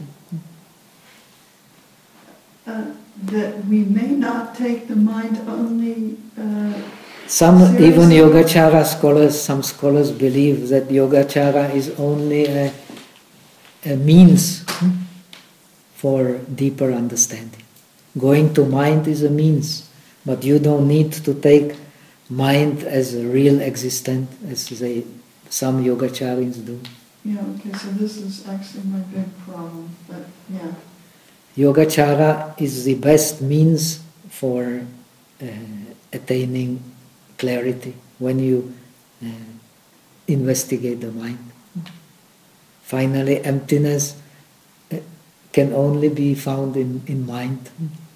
uh, that we may not take the mind only. Uh,
Some,
seriously.
even Yogacara scholars, some scholars believe that Yogacara is only a, a means for deeper understanding. Going to mind is a means, but you don't need to take mind as a real existent, as they, some Yogacharyans do.
Yeah, okay, so this is actually my big problem, but yeah.
Yogacara is the best means for uh, attaining clarity when you uh, investigate the mind. Finally, emptiness uh, can only be found in, in mind.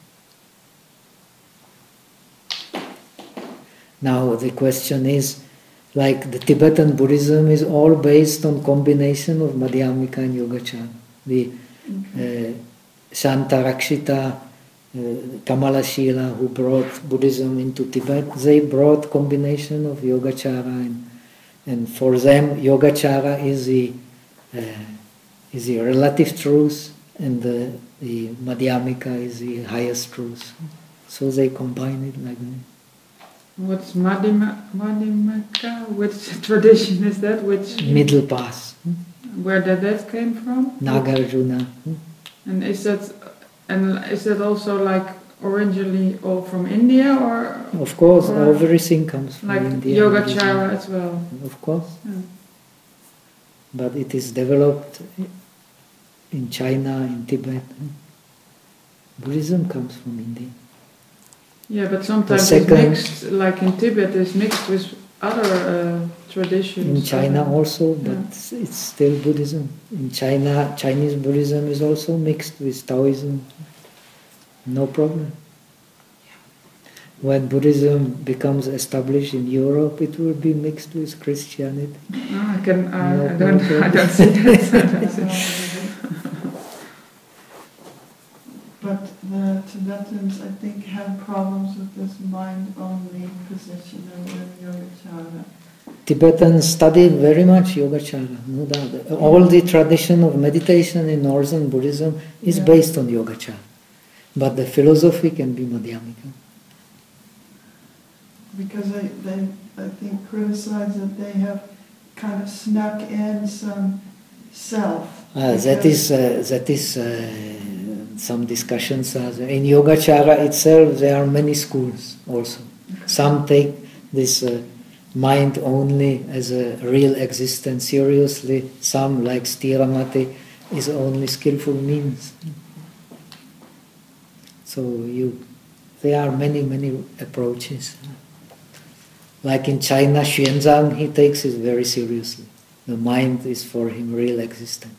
Now the question is, like the Tibetan Buddhism is all based on combination of Madhyamika and Yogacara. The uh, Shantarakshita, uh, Kamala Shila, who brought Buddhism into Tibet, they brought combination of Yogacara, and, and for them Yogacara is the uh, is the relative truth, and the, the Madhyamika is the highest truth. So they combine it like that.
What's Madhyamaka? Madhyamaka? Which tradition is that? Which
Middle path.
Where did that came from?
Nagarjuna.
And is that and is that also like originally all from India, or
Of course,
or
everything comes from
like
India.
Yogacara as well?
Of course.
Yeah.
But it is developed in China, in Tibet. Buddhism comes from India.
Yeah, but sometimes
second-
it's mixed, like in Tibet, it's mixed with other uh, traditions.
In China
Uh,
also, but
yeah.
it's still Buddhism. In China, Chinese Buddhism is also mixed with Taoism. No problem. when Buddhism becomes established in Europe, it will be mixed with Christianity.
No, I can. Uh,
No,
I don't.
no,
I don't see that. I don't see-
But the Tibetans, I think, have problems with this mind-only position of the Yogacara.
Tibetans study very much Yogacara, no doubt. All the tradition of meditation in Northern Buddhism is
Yeah.
based on Yogacara. But the philosophy can be Madhyamika.
Because they, they, I think, criticize that they have kind of snuck in some self.
Uh, that
Because-
is, uh, that is uh, some discussions. Are there. In Yogacara itself, there are many schools also. Some take this uh, mind only as a real existence seriously. Some, like Stiramati, is only skillful means. So you, there are many, many approaches. Like in China, Xuanzang, he takes it very seriously. The mind is for him real existence.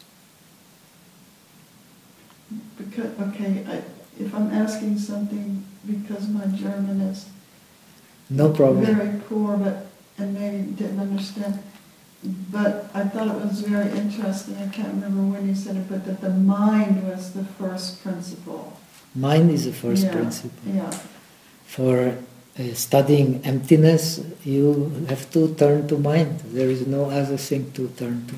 Because, okay, I, if I'm asking something because my German is
No problem.
very poor, but and maybe didn't understand, but I thought it was very interesting. I can't remember when you said it, but that the mind was the first principle.
Mind is the first
Yeah,
principle.
Yeah.
For uh, studying emptiness, you have to turn to mind. There is no other thing to turn to.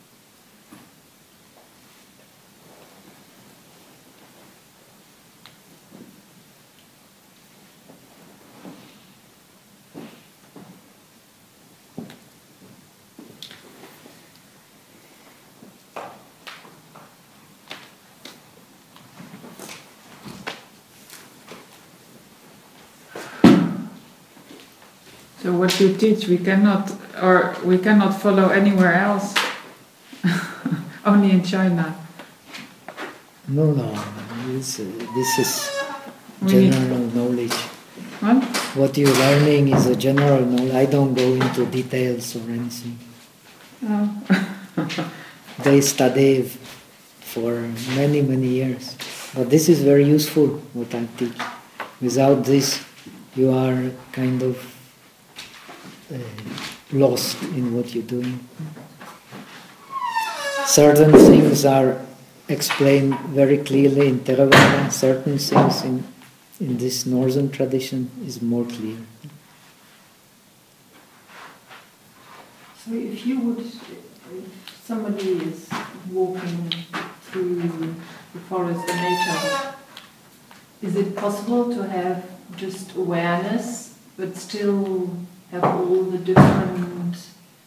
So what you teach, we cannot, or we cannot follow anywhere else. Only in China.
No, no, this, uh, this is
We need-
general knowledge.
What?
What you're learning is a general knowledge. I don't go into details or anything.
Oh.
They study f- for many, many years. But this is very useful, what I teach. Without this, you are kind of uh, lost in what you're doing. Certain things are explained very clearly in Theravada, certain things in, in this northern tradition is more clear.
So if you would, if somebody is walking through the forest and nature, is it possible to have just awareness, but still have all the different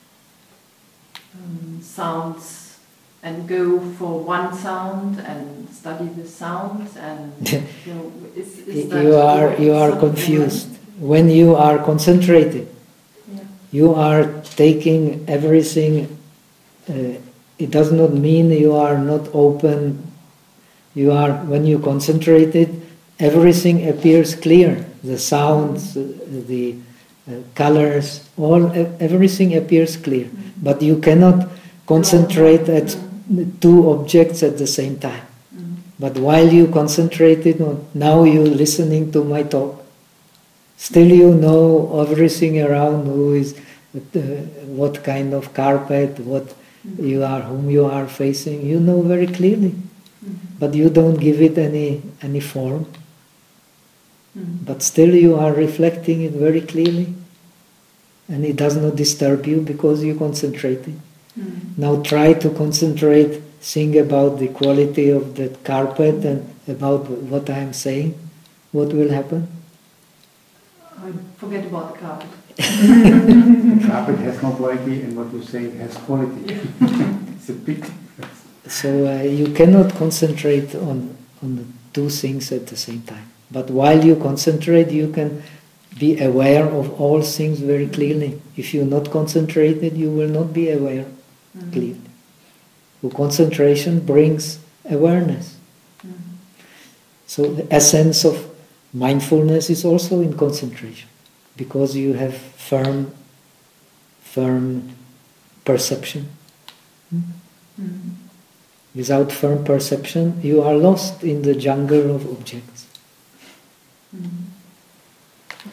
um, sounds, and go for one sound and study the sound, and you know, is, is that
You are, you are
something
confused. When you are concentrated,
Yeah.
you are taking everything, uh, it does not mean you are not open. You are, when you concentrated, everything appears clear. The sounds, uh, the uh, colors, all, everything appears clear. But you cannot concentrate at two objects at the same time.
Mm.
But while you concentrated on, now you're listening to my talk, still you know everything around, who is, uh, what kind of carpet, what you are, whom you are facing, you know very clearly. But you don't give it any, any form.
Mm.
But still you are reflecting it very clearly. And it does not disturb you because you concentrated.
Mm.
Now try to concentrate, think about the quality of that carpet and about what I am saying. What will happen?
I forget about the carpet.
The carpet has no quality, and what you say has quality. It's a big difference.
So uh, you cannot concentrate on, on the two things at the same time. But while you concentrate, you can be aware of all things very clearly. If you're not concentrated, you will not be aware
Mm.
clearly. So concentration brings awareness.
Mm.
So the essence of mindfulness is also in concentration, because you have firm, firm perception.
Mm.
Without firm perception, you are lost in the jungle of objects.
Mm.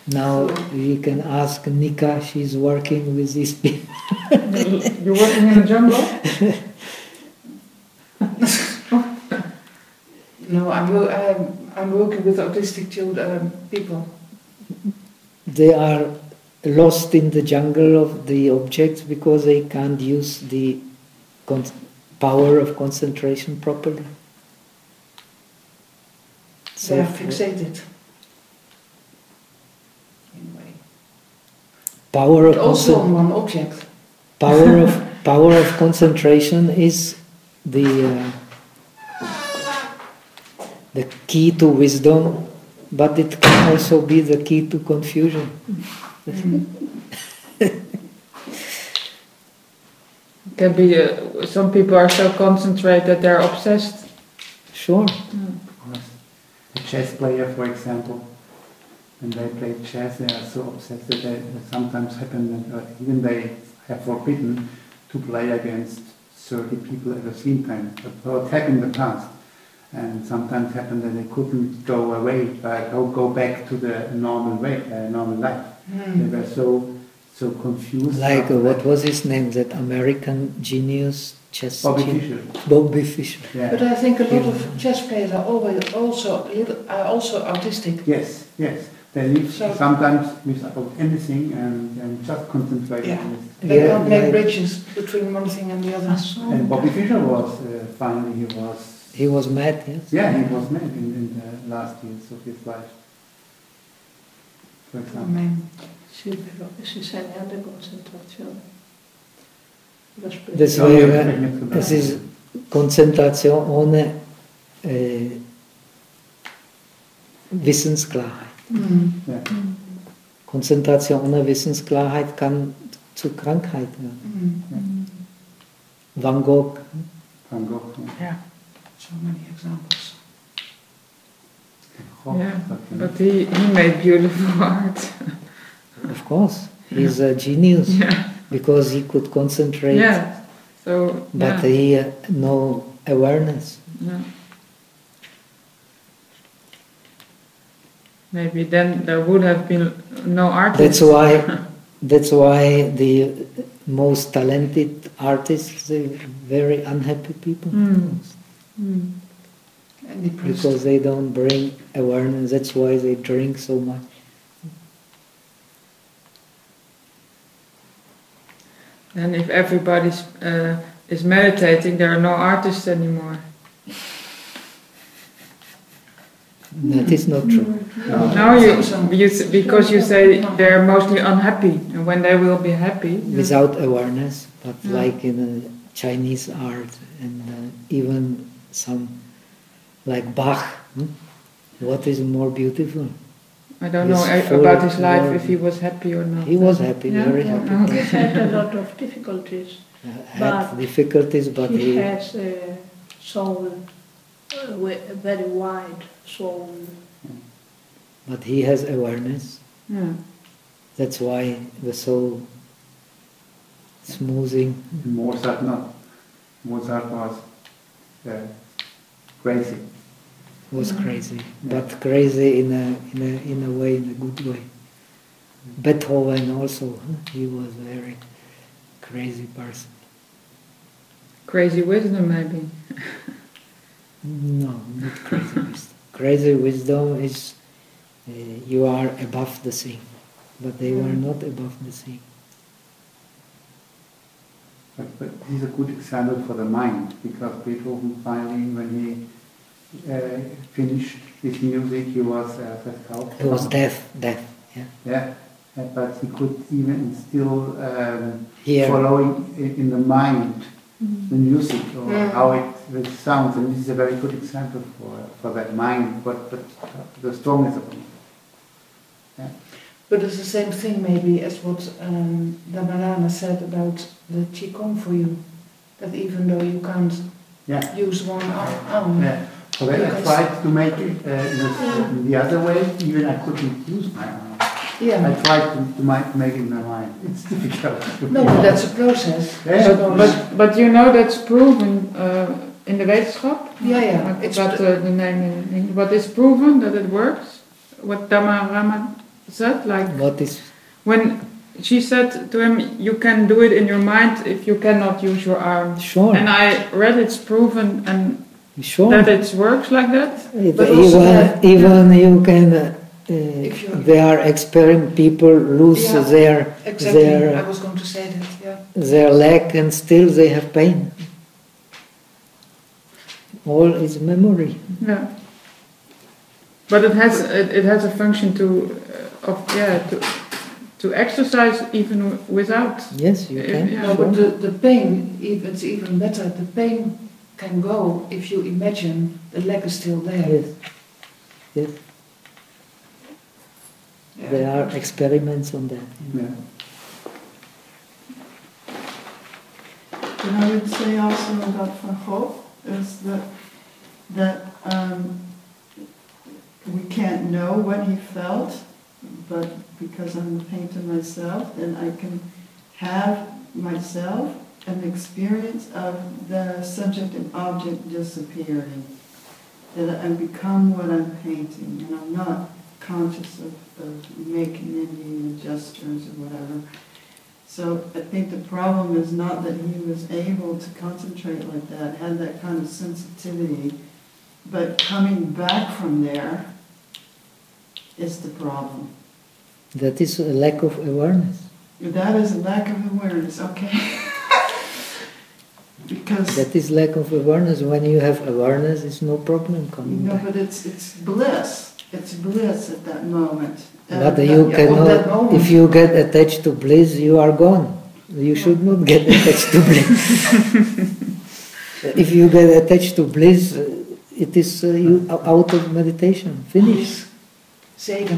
Now we can ask Nika, she's working with these people.
You're working in the jungle?
No, I'm, wo- I'm, I'm working with autistic children, um, people.
They are lost in the jungle of the objects because they can't use the con- power of concentration properly.
They are fixated. Anyway.
Power of
But also
concent-
on one object.
power of power of concentration is the uh, the key to wisdom, but it can also be the key to confusion.
Can be. Uh, some people are so concentrated that they're obsessed.
Sure.
A chess player, for example, when they play chess, they are so obsessed that they sometimes happen that uh, even they have forbidden to play against thirty people at the same time. What happened in the past, and sometimes happened that they couldn't go away, uh, go go back to the normal way, uh, normal life.
Mm.
They were so so confused.
Like uh,
after
what
that.
was his name? That American genius chess.
Bobby
gen-
Fischer.
Bobby Fischer.
Yeah.
But I think a lot of chess players are always also little- are also autistic.
Yes, yes. They live
So-
sometimes without anything and, and just concentrate
Yeah.
on this.
They
Yeah,
can't make
like-
bridges between one thing and the other.
And Bobby Fischer was uh, finally he was
He was mad, yes.
yeah he was mad in, in the last years of his life. For example.
Amen.
Sì, però si sa neanche concentrazione. Lo spero.
Das
Ja,
wäre,
wir sprechen jetzt über-
es ist Konzentration ohne äh, Wissensklarheit.
Mm.
Ja.
Konzentration ohne Wissensklarheit kann zu Krankheit werden.
Mm.
Van Gogh,
Van Gogh. Ja.
Yeah, so many examples.
Gogh,
Yeah,
sagt er
but he, he made beautiful art.
of course, he's a genius
Yeah,
because he could concentrate,
yeah. So
but
yeah.
he had no awareness.
Yeah. Maybe then there would have been no artists.
That's why, that's why the most talented artists, they're very unhappy people.
Mm. Mm.
And depressed.
Because they don't bring awareness. That's why they drink so much.
And if everybody uh, is meditating, there are no artists anymore.
That is not true.
No, you, you s- because you say they're mostly unhappy, and when they will be happy,
Without awareness, but
Yeah.
like in a Chinese art and uh, even some, like Bach, hmm? What is more beautiful?
I don't know
He's
a-
full
about
of
his life
glory.
if he was happy or not.
He was happy,
Yeah?
very
Yeah.
happy.
He
Okay.
had a lot of difficulties.
Uh, had
But
difficulties, but
he
he,
has a soul, uh, wi- a very wide soul.
but he has awareness.
Yeah.
That's why the soul smoothing.
Mozart not. Mozart was uh, crazy.
Was
Mhm.
crazy,
Yeah.
but crazy in a in a in a way, in a good way. Beethoven also, huh? He was a very crazy person.
Crazy wisdom, maybe.
No, not crazy wisdom. Crazy wisdom is uh, you are above the thing, but they were not above the thing.
But, but he's a good example for the mind, because Beethoven finally, when he uh, finished his music, he was uh, verkauft.
He was deaf, deaf. Yeah.
Yeah, uh, but he could even still um,
Here.
following i- in the mind the music or
Mm.
how it, it sounds, and this is a very good example for for that mind, but, but the strongness of it. Yeah.
But it's the same thing maybe as what um, Dhammaraja said about the Qigong for you. That even though you can't
Yeah.
use one ar- arm,
Yeah. So then I
Because-
tried to make it uh, in, the, in the other way, even I couldn't use my arm. I
yeah.
tried to, to make, make it in my mind. It's difficult. to
No, but that's a process.
Yeah.
But, but, but you know that's proven uh, in the wetenschap?
Yeah, yeah.
I
It's
forgot uh, the name in English. But it's proven that it works? What Dhammaraja said, like
What is
when she said to him, "You can do it in your mind if you cannot use your arm."
sure?
And I read it's proven and
Sure.
that it works like that.
It,
But also
even
that-
even you can. Uh,
If you-
they are experiment. People lose
Yeah,
their
Exactly,
their
I was going to say that, yeah.
their leg and still they have pain. All is memory.
Yeah. But it has it, it has a function to uh, of yeah to to exercise even w- without.
Yes, you
Uh,
can.
yeah.
No, but the, the pain, if it's even better, the pain can go if you imagine the leg is still there.
Yes, yes.
Yeah.
There are experiments on that.
Yeah.
And I would say also about Van Gogh is that that um, we can't know what he felt, but because I'm a painter myself, then I can have myself an experience of the subject and object disappearing. That I become what I'm painting, and I'm not conscious of, of making any gestures or whatever. So I think the problem is not that he was able to concentrate like that, had that kind of sensitivity, but coming back from there is the problem.
That is a lack of awareness.
That is a lack of awareness, okay? Because,
That is lack of awareness. When you have awareness, it's no problem coming
no,
back.
but it's, it's bliss. It's bliss at that moment. And
But
that-
you
yeah, on that
cannot,
moment.
if you get attached to bliss, you are gone. You should not get attached to bliss. If you get attached to bliss, uh, it is uh, you are out of meditation. Finish.
Zegen.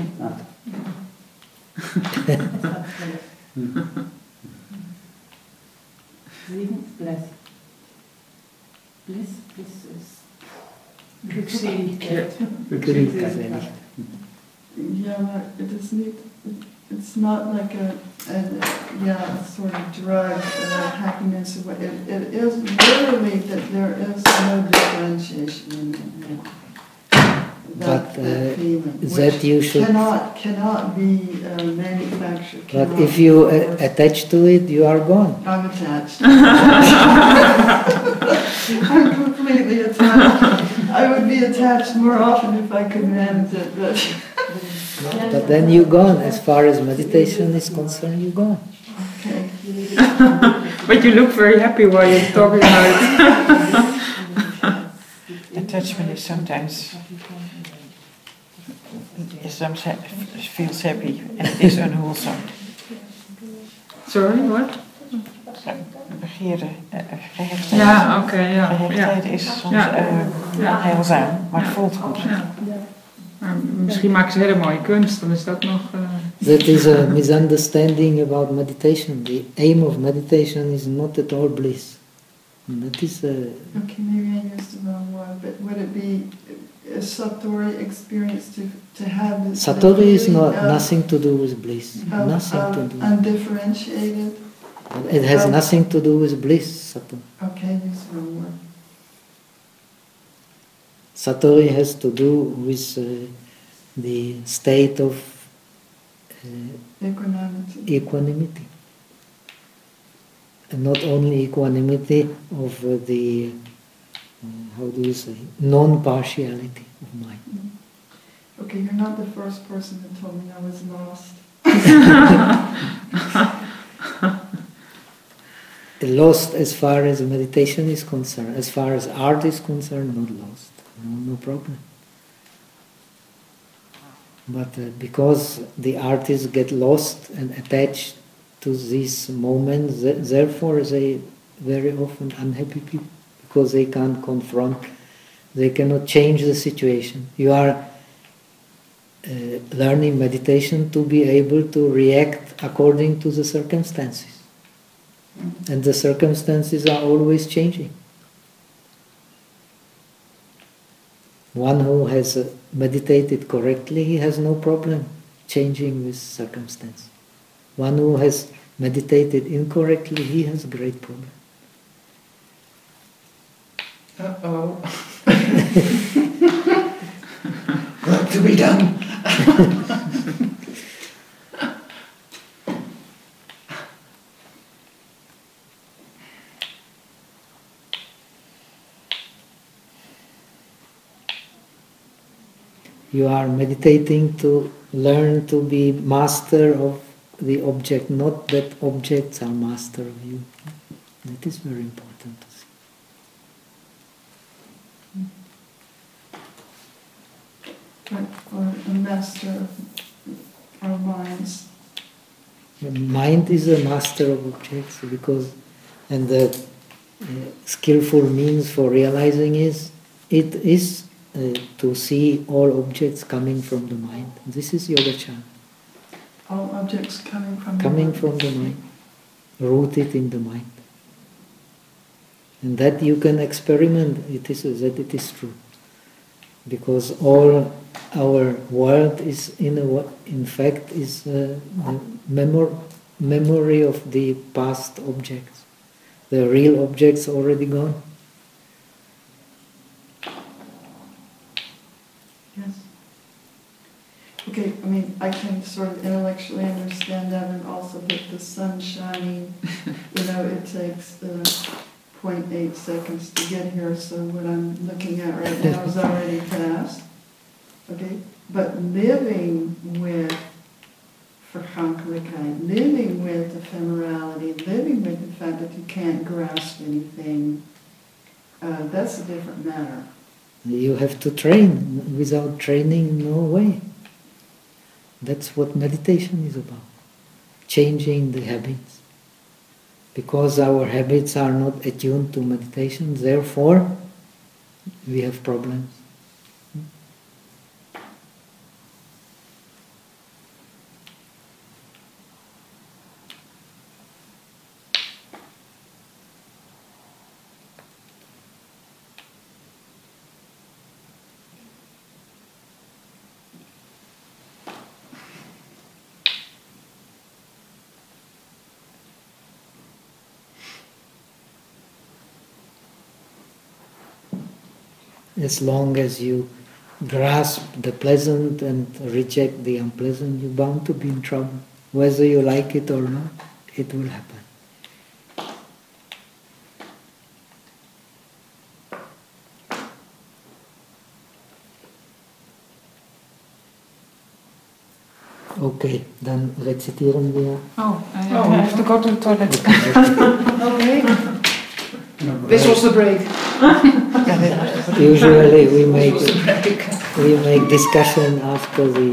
Segen, bless. Bliss, bliss is
Glückseligkeit.
Glückseligkeit.
Yeah, but it is neat. It's not like a, a yeah, a sort of drug, uh, happiness. Or what. It, it is literally that there is no differentiation in it. That,
But,
that
uh,
feeling,
that
which
you should-
cannot cannot be uh, manufactured.
But
cannot
if you
be
uh,
forced.
attach to it, you are gone.
I'm attached. I'm completely attached. I would be attached more often if I could manage it, but.
But then you're gone. As far as meditation is concerned, you're gone.
Okay.
But you look very happy while you're talking about it.
Attachment is sometimes is sometimes feels happy and it is unwholesome.
Sorry, what?
Begeerde, uh, gehechtheid.
Ja, oké, ja.
Gehechtheid
ja.
is soms
Ja.
uh,
Ja.
heilzaam, maar het voelt goed.
Ja. Maar misschien maken ze hele mooie kunst, dan is dat nog... Uh...
That is a misunderstanding about meditation. The aim of meditation is not at all bliss. That is a,
Okay, maybe I used the wrong word, but would it be a satori experience to, to have this? the
Satori is
feeling
not
of-
nothing to do with bliss.
of-
Nothing
of
to do.
Undifferentiated.
It has
of-
nothing to do with bliss. Satori.
Okay, use the wrong word.
Satori has to do with uh, the state of uh,
Equanimity.
equanimity. And not only equanimity of uh, the, uh, how do you say, non-partiality of mind.
Okay, you're not the first person that told me I was lost.
Lost as far as meditation is concerned, as far as art is concerned, not lost. No, no problem. But uh, because the artists get lost and attached to these moments, th- therefore they very often unhappy people, because they can't confront, they cannot change the situation. You are uh, learning meditation to be able to react according to the circumstances. And the circumstances are always changing. One who has uh, meditated correctly, he has no problem changing with circumstance. One who has meditated incorrectly, he has a great problem.
Uh-oh. Work to be done.
You are meditating to learn to be master of the object, not that objects are master of you. That is very important to see.
Or a master of our minds.
The mind is a master of objects because, and the uh, skillful means for realizing is, it is uh, to see all objects coming from the mind. This is Yogacara.
All objects coming from
Coming
the
from the mind, rooted in the mind. And that you can experiment, it is that it is true. Because all our world is in a, in fact is a memor, memory of the past objects. The real objects already gone.
Yes. Okay, I mean, I can sort of intellectually understand that, and also with the sun shining, you know, it takes uh, zero point eight seconds to get here, so what I'm looking at right now is already past. Okay, but living with vergankelijkheid, living with ephemerality, living with the fact that you can't grasp anything, uh, that's a different matter.
You have to train. Without training, no way. That's what meditation is about. Changing the habits. Because our habits are not attuned to meditation, therefore we have problems. As long as you grasp the pleasant and reject the unpleasant, you're bound to be in trouble. Whether you like it or not, it will happen. Okay, dann rezitieren wir.
Oh, I oh, have to go to the toilet.
Okay. This was the break.
Usually we make we make discussion after the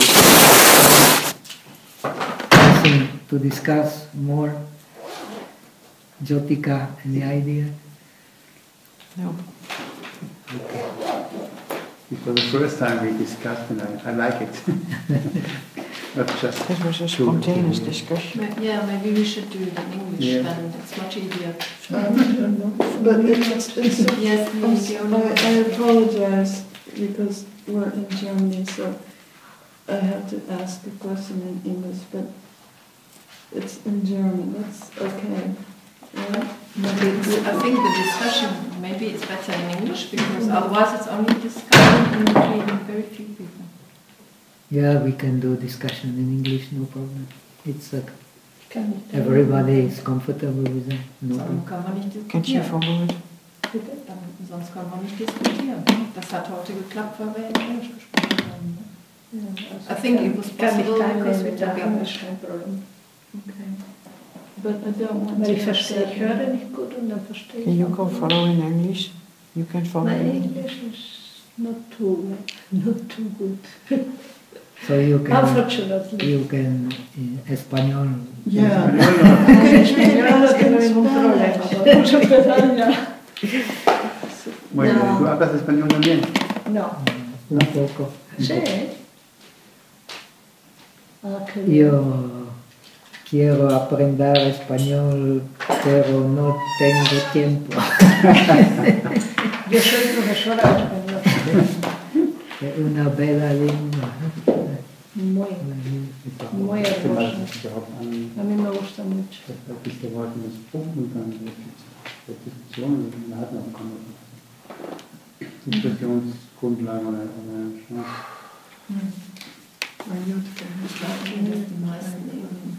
something to discuss more. Jyotika, any idea?
No.
Okay. It was the first time we discussed, and I, I like it. Not just.
It was a spontaneous discussion.
Yeah, maybe we should do it in English,
Yeah.
then it's much easier.
Um, but it's, it's
Yes,
I'm
the
s-
only
I, I apologize because we're in Germany, so I have to ask a question in English, but it's in German. That's okay. Yeah?
Maybe it's- I think the discussion, maybe it's better in English, because otherwise it's only discussion in between very few people.
Yeah, we can do discussion in English, no problem. It's like
Kann ich
everybody is comfortable with that. No
Dann
problem.
kann man nicht
Kent je
diskutieren.
van woord?
Dann, sonst kann man nicht diskutieren. Das hat heute geklappt, weil wir in Englisch gesprochen haben. I think it was
kann ich
possible because we
teilnehmen,
talk
da
English.
ist kein Problem.
Okay. But I don't want
Aber
to.
ich verstehe, ich höre nicht gut und dann verstehe ich.
Can you
auch
can
nicht.
follow in English? You can follow
My
in
English is not too, not too good.
So you can
Unfortunately.
you can uh, español.
Yeah.
Yo no tengo ningún problema. Por mucho que daña.
Bueno,
No.
¿tú hablas español también?
No.
Un poco.
Sí. Ah, qué bien.
Yo quiero aprender español, pero no tengo tiempo.
Yo soy profesora de español.
Es una bella lengua.
Muy, muy
Ich
hermoso.
mal das überhaupt an,
A mí me gusta mucho.
das wirklich der Wort in das Buch und dann die Diskussion, wir hatten auch keine Diskussionsgrundlagen oder, oder Chance.
Die meisten eben.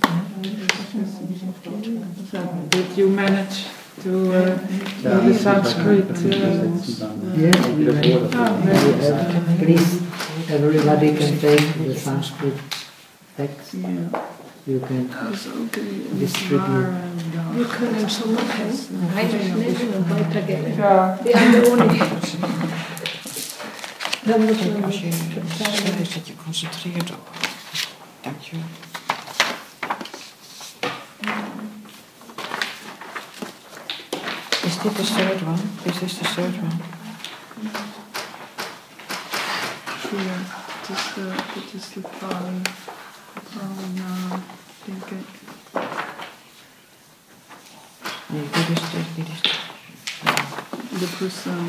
Did you manage to uh,
Ja,
do the Sanskrit?
das
Uh,
übersetzen dann.
Yes,
Wieder vor, dass
Ah,
wir-
very
Uh, please. everybody can take the Sanskrit text.
Ja,
You can
dat is ook een
distribute.
Wir können im Sommer reinschneiden und weitergeben.
Ja.
Die andere nicht. Dan moet
Kijk,
je
als je
vertalen.
schrijft dat je concentreert op. Dankjewel. Is dit de third one? Is this the third one?
Hier, dit is de, dit is de Pali. Pali, denk ik.
Nee, dit is de, dit is de.
De persoon.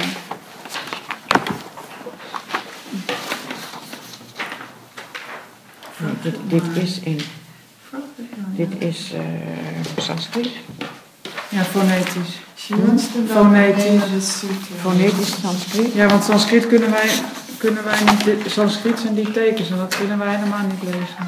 Nee, dit, dit is in. Dit is uh, Sanskriet.
Ja, fonetisch.
Fonetisch.
Fonetisch Sanskriet.
Ja, want Sanskriet kunnen wij, kunnen wij niet, Sanskriet zijn die tekens en dat kunnen wij helemaal niet lezen.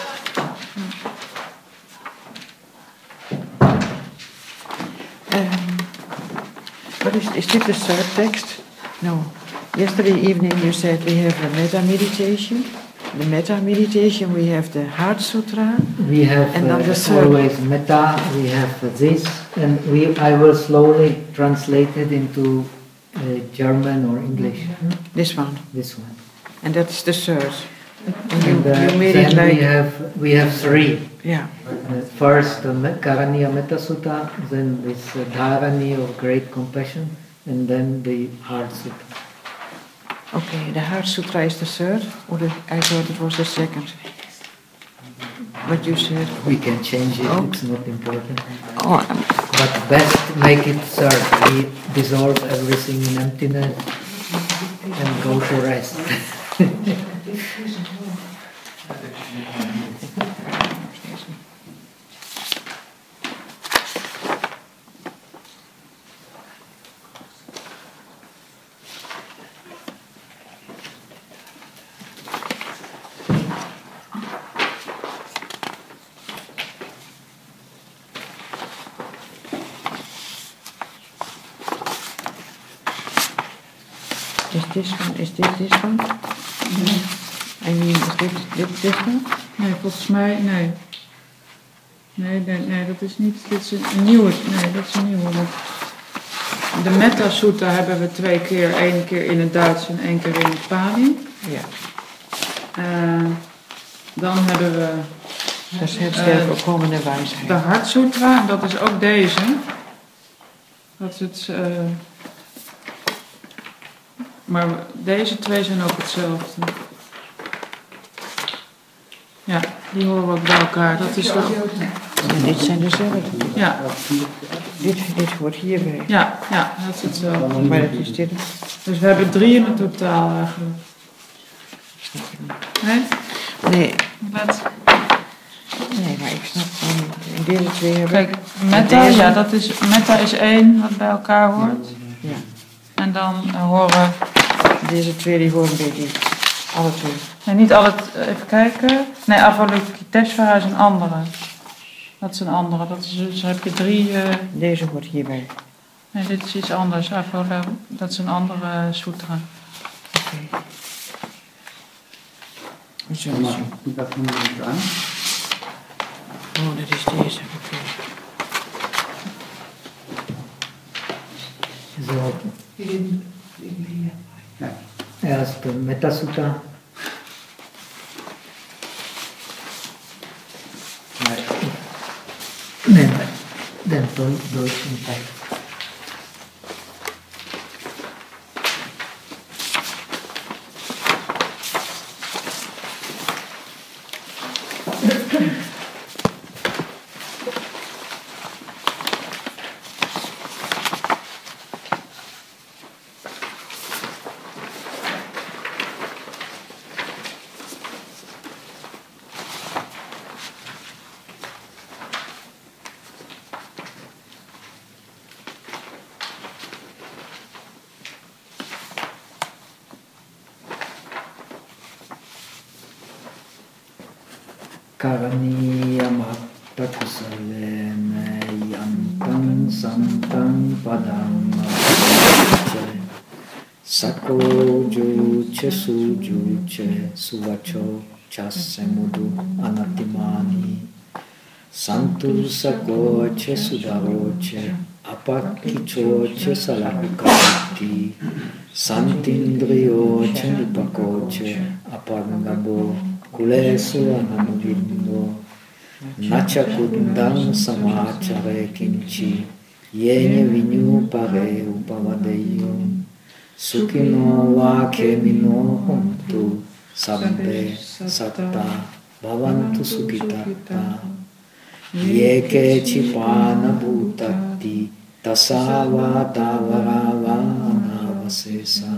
Um, what is, is this the third text? No. Yesterday evening you said we have a metta meditation. The metta meditation we have the Heart Sutra.
We have
And then the
uh,
third.
always metta, we have uh, this, and we I will slowly translate it into uh, German or English.
This one.
This one.
And that's the third. And you,
And uh,
you made
then
it like
we have we have three.
yeah.
Uh, first the Me- Karaniya Metta Sutta, then this uh, Dharani of great compassion, and then the Heart Sutta.
Okay, the Heart Sutra is the third, or the, I thought it was the second. What you said.
We can change it,
Oh.
it's not important.
Oh, um,
But best make it third. We dissolve everything in emptiness and go to rest.
is this one, is this this one? I mean, is dit, dit, this one?
Nee, volgens mij, nee. Nee, nee, nee, dat is niet, dit is een nieuwe, nee, dat is een nieuwe. Want de Metta Sutta hebben we twee keer, één keer in het Duits en één keer in het Pali.
Ja.
Uh, dan hebben we
Dat is het sterk opkomende wijsheid.
de Heart Sutra, dat is ook deze. Dat is het, uh, maar deze twee zijn ook hetzelfde. Ja, die horen ook bij elkaar. Dat is wel.
En dit zijn dezelfde.
Ja.
Dit, dit hoort hierbij.
Ja, ja, dat is hetzelfde.
Maar dat is dit.
Dus we hebben drie in het totaal eigenlijk. Nee?
Nee.
Wat?
Nee, maar ik snap gewoon niet. In deze twee hebben.
Kijk, metta, ja, dat is, metta is één wat bij elkaar hoort.
Ja.
En dan uh, horen.
Deze twee die horen bij die. Alle twee.
Nee, niet alle. Even kijken. Nee, Avalokiteshvara is een andere. Dat is een andere. Dat is, dus heb je drie. Uh,
Deze hoort hierbij.
nee, dit is iets anders. Avala, dat is een andere sutra.
Oké. Okay. Zo,
Kom maar,
zo.
dat noemen we het aan.
Oh, dat is deze. Oké. Okay.
So,
Ja.
erst the Metta Sutta. Then, then do, do it in time. Karaniyamattakasale yantam santam padam Sako juche sujuche suvacho chasemudu anatimani santu sakoche sudaroche apakichoche salakati santindriyoche nipakoche apangabo kulesu anamuvindo nachakundam samachare kinchi yenye vinyu pare upavadeyo Sukino va kemino hontu sabbe satta bhavantu sukitata yeke chipana bhutati tasava tavarava anavasesa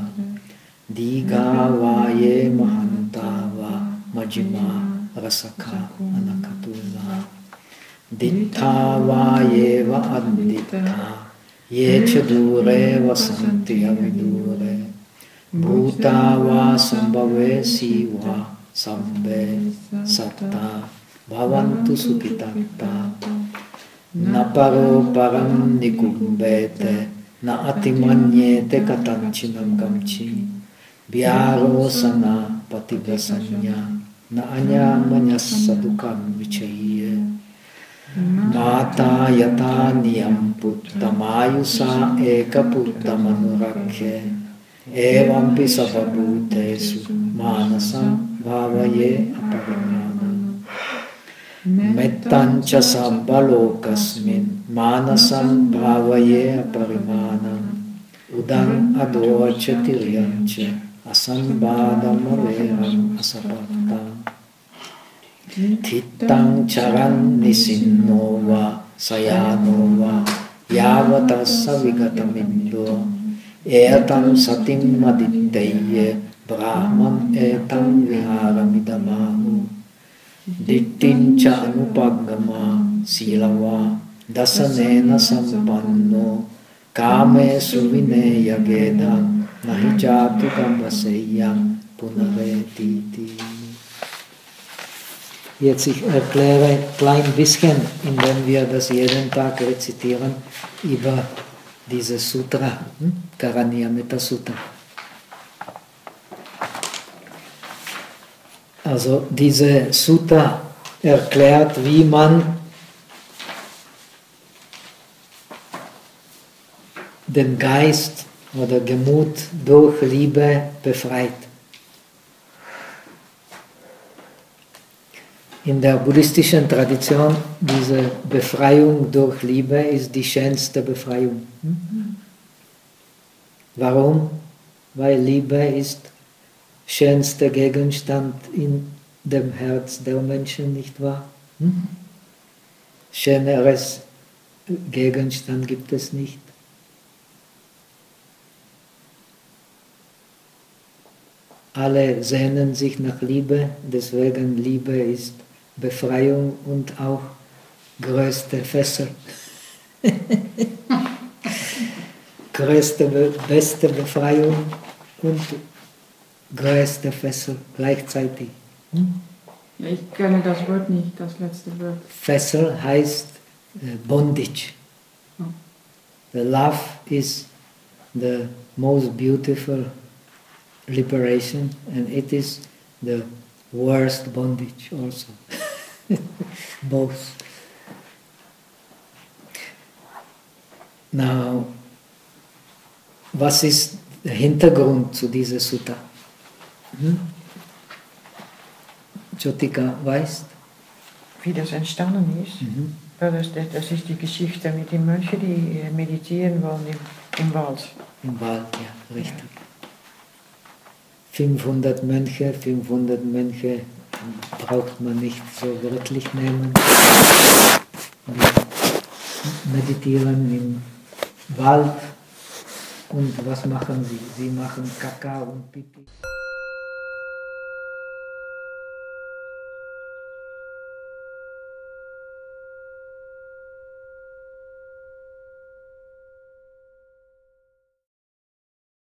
diga ye mahantava majima rasaka anakatula dittha yeva addittha Ye cha dure vasanti avidure bhuta va sambhave siva sabbe satta bhavantu sukitatta na paro param nikumbete na atimanyete katanchinam gamchi vyaro sana patigasanya na anyamanyassa dukam vichaye Mata yata niyam puttamayusa eka puttamanurakhe evampi sabhabhutesu manasam bhavaye aparimanam mettancha sabbalokasmin manasam bhavaye aparimanam udam adocha tiryancha asanbadam averam asapattam Tittang charan nisinova sayanova yavatassa vigatamindo etam satim maditeye brahman etam viharamidamahu dittincha anupagama silava dasanena sampanno kame suvineya gedam nahi jatu kambaseyam punaretiti. Jetzt ich erkläre ein klein bisschen, indem wir das jeden Tag rezitieren, über diese Sutra, hm? Karaniametta Sutta. Also diese Sutta erklärt, wie man den Geist oder Gemut durch Liebe befreit. In der buddhistischen Tradition, diese Befreiung durch Liebe ist die schönste Befreiung. Warum? Weil Liebe ist der schönste Gegenstand in dem Herz der Menschen, nicht wahr? Schöneres Gegenstand gibt es nicht. Alle sehnen sich nach Liebe, deswegen Liebe ist Befreiung und auch größte Fessel. größte, beste Befreiung und größte Fessel gleichzeitig. Hm?
Ich kenne das Wort nicht, das letzte Wort.
Fessel heißt bondage.
Oh.
The love is the most beautiful liberation and it is the worst bondage also. Both. Now, was ist der Hintergrund zu dieser Sutta? Hm? Jyotika, weißt?
Wie das entstanden ist?
Mhm.
Das, das ist die Geschichte mit den Mönchen, die meditieren wollen im, im Wald.
Im Wald, ja, richtig. Ja. fünfhundert Mönche, fünfhundert Mönche braucht man nicht so wörtlich nehmen. Die meditieren im Wald und was machen sie? Sie machen Kaka und Pipi.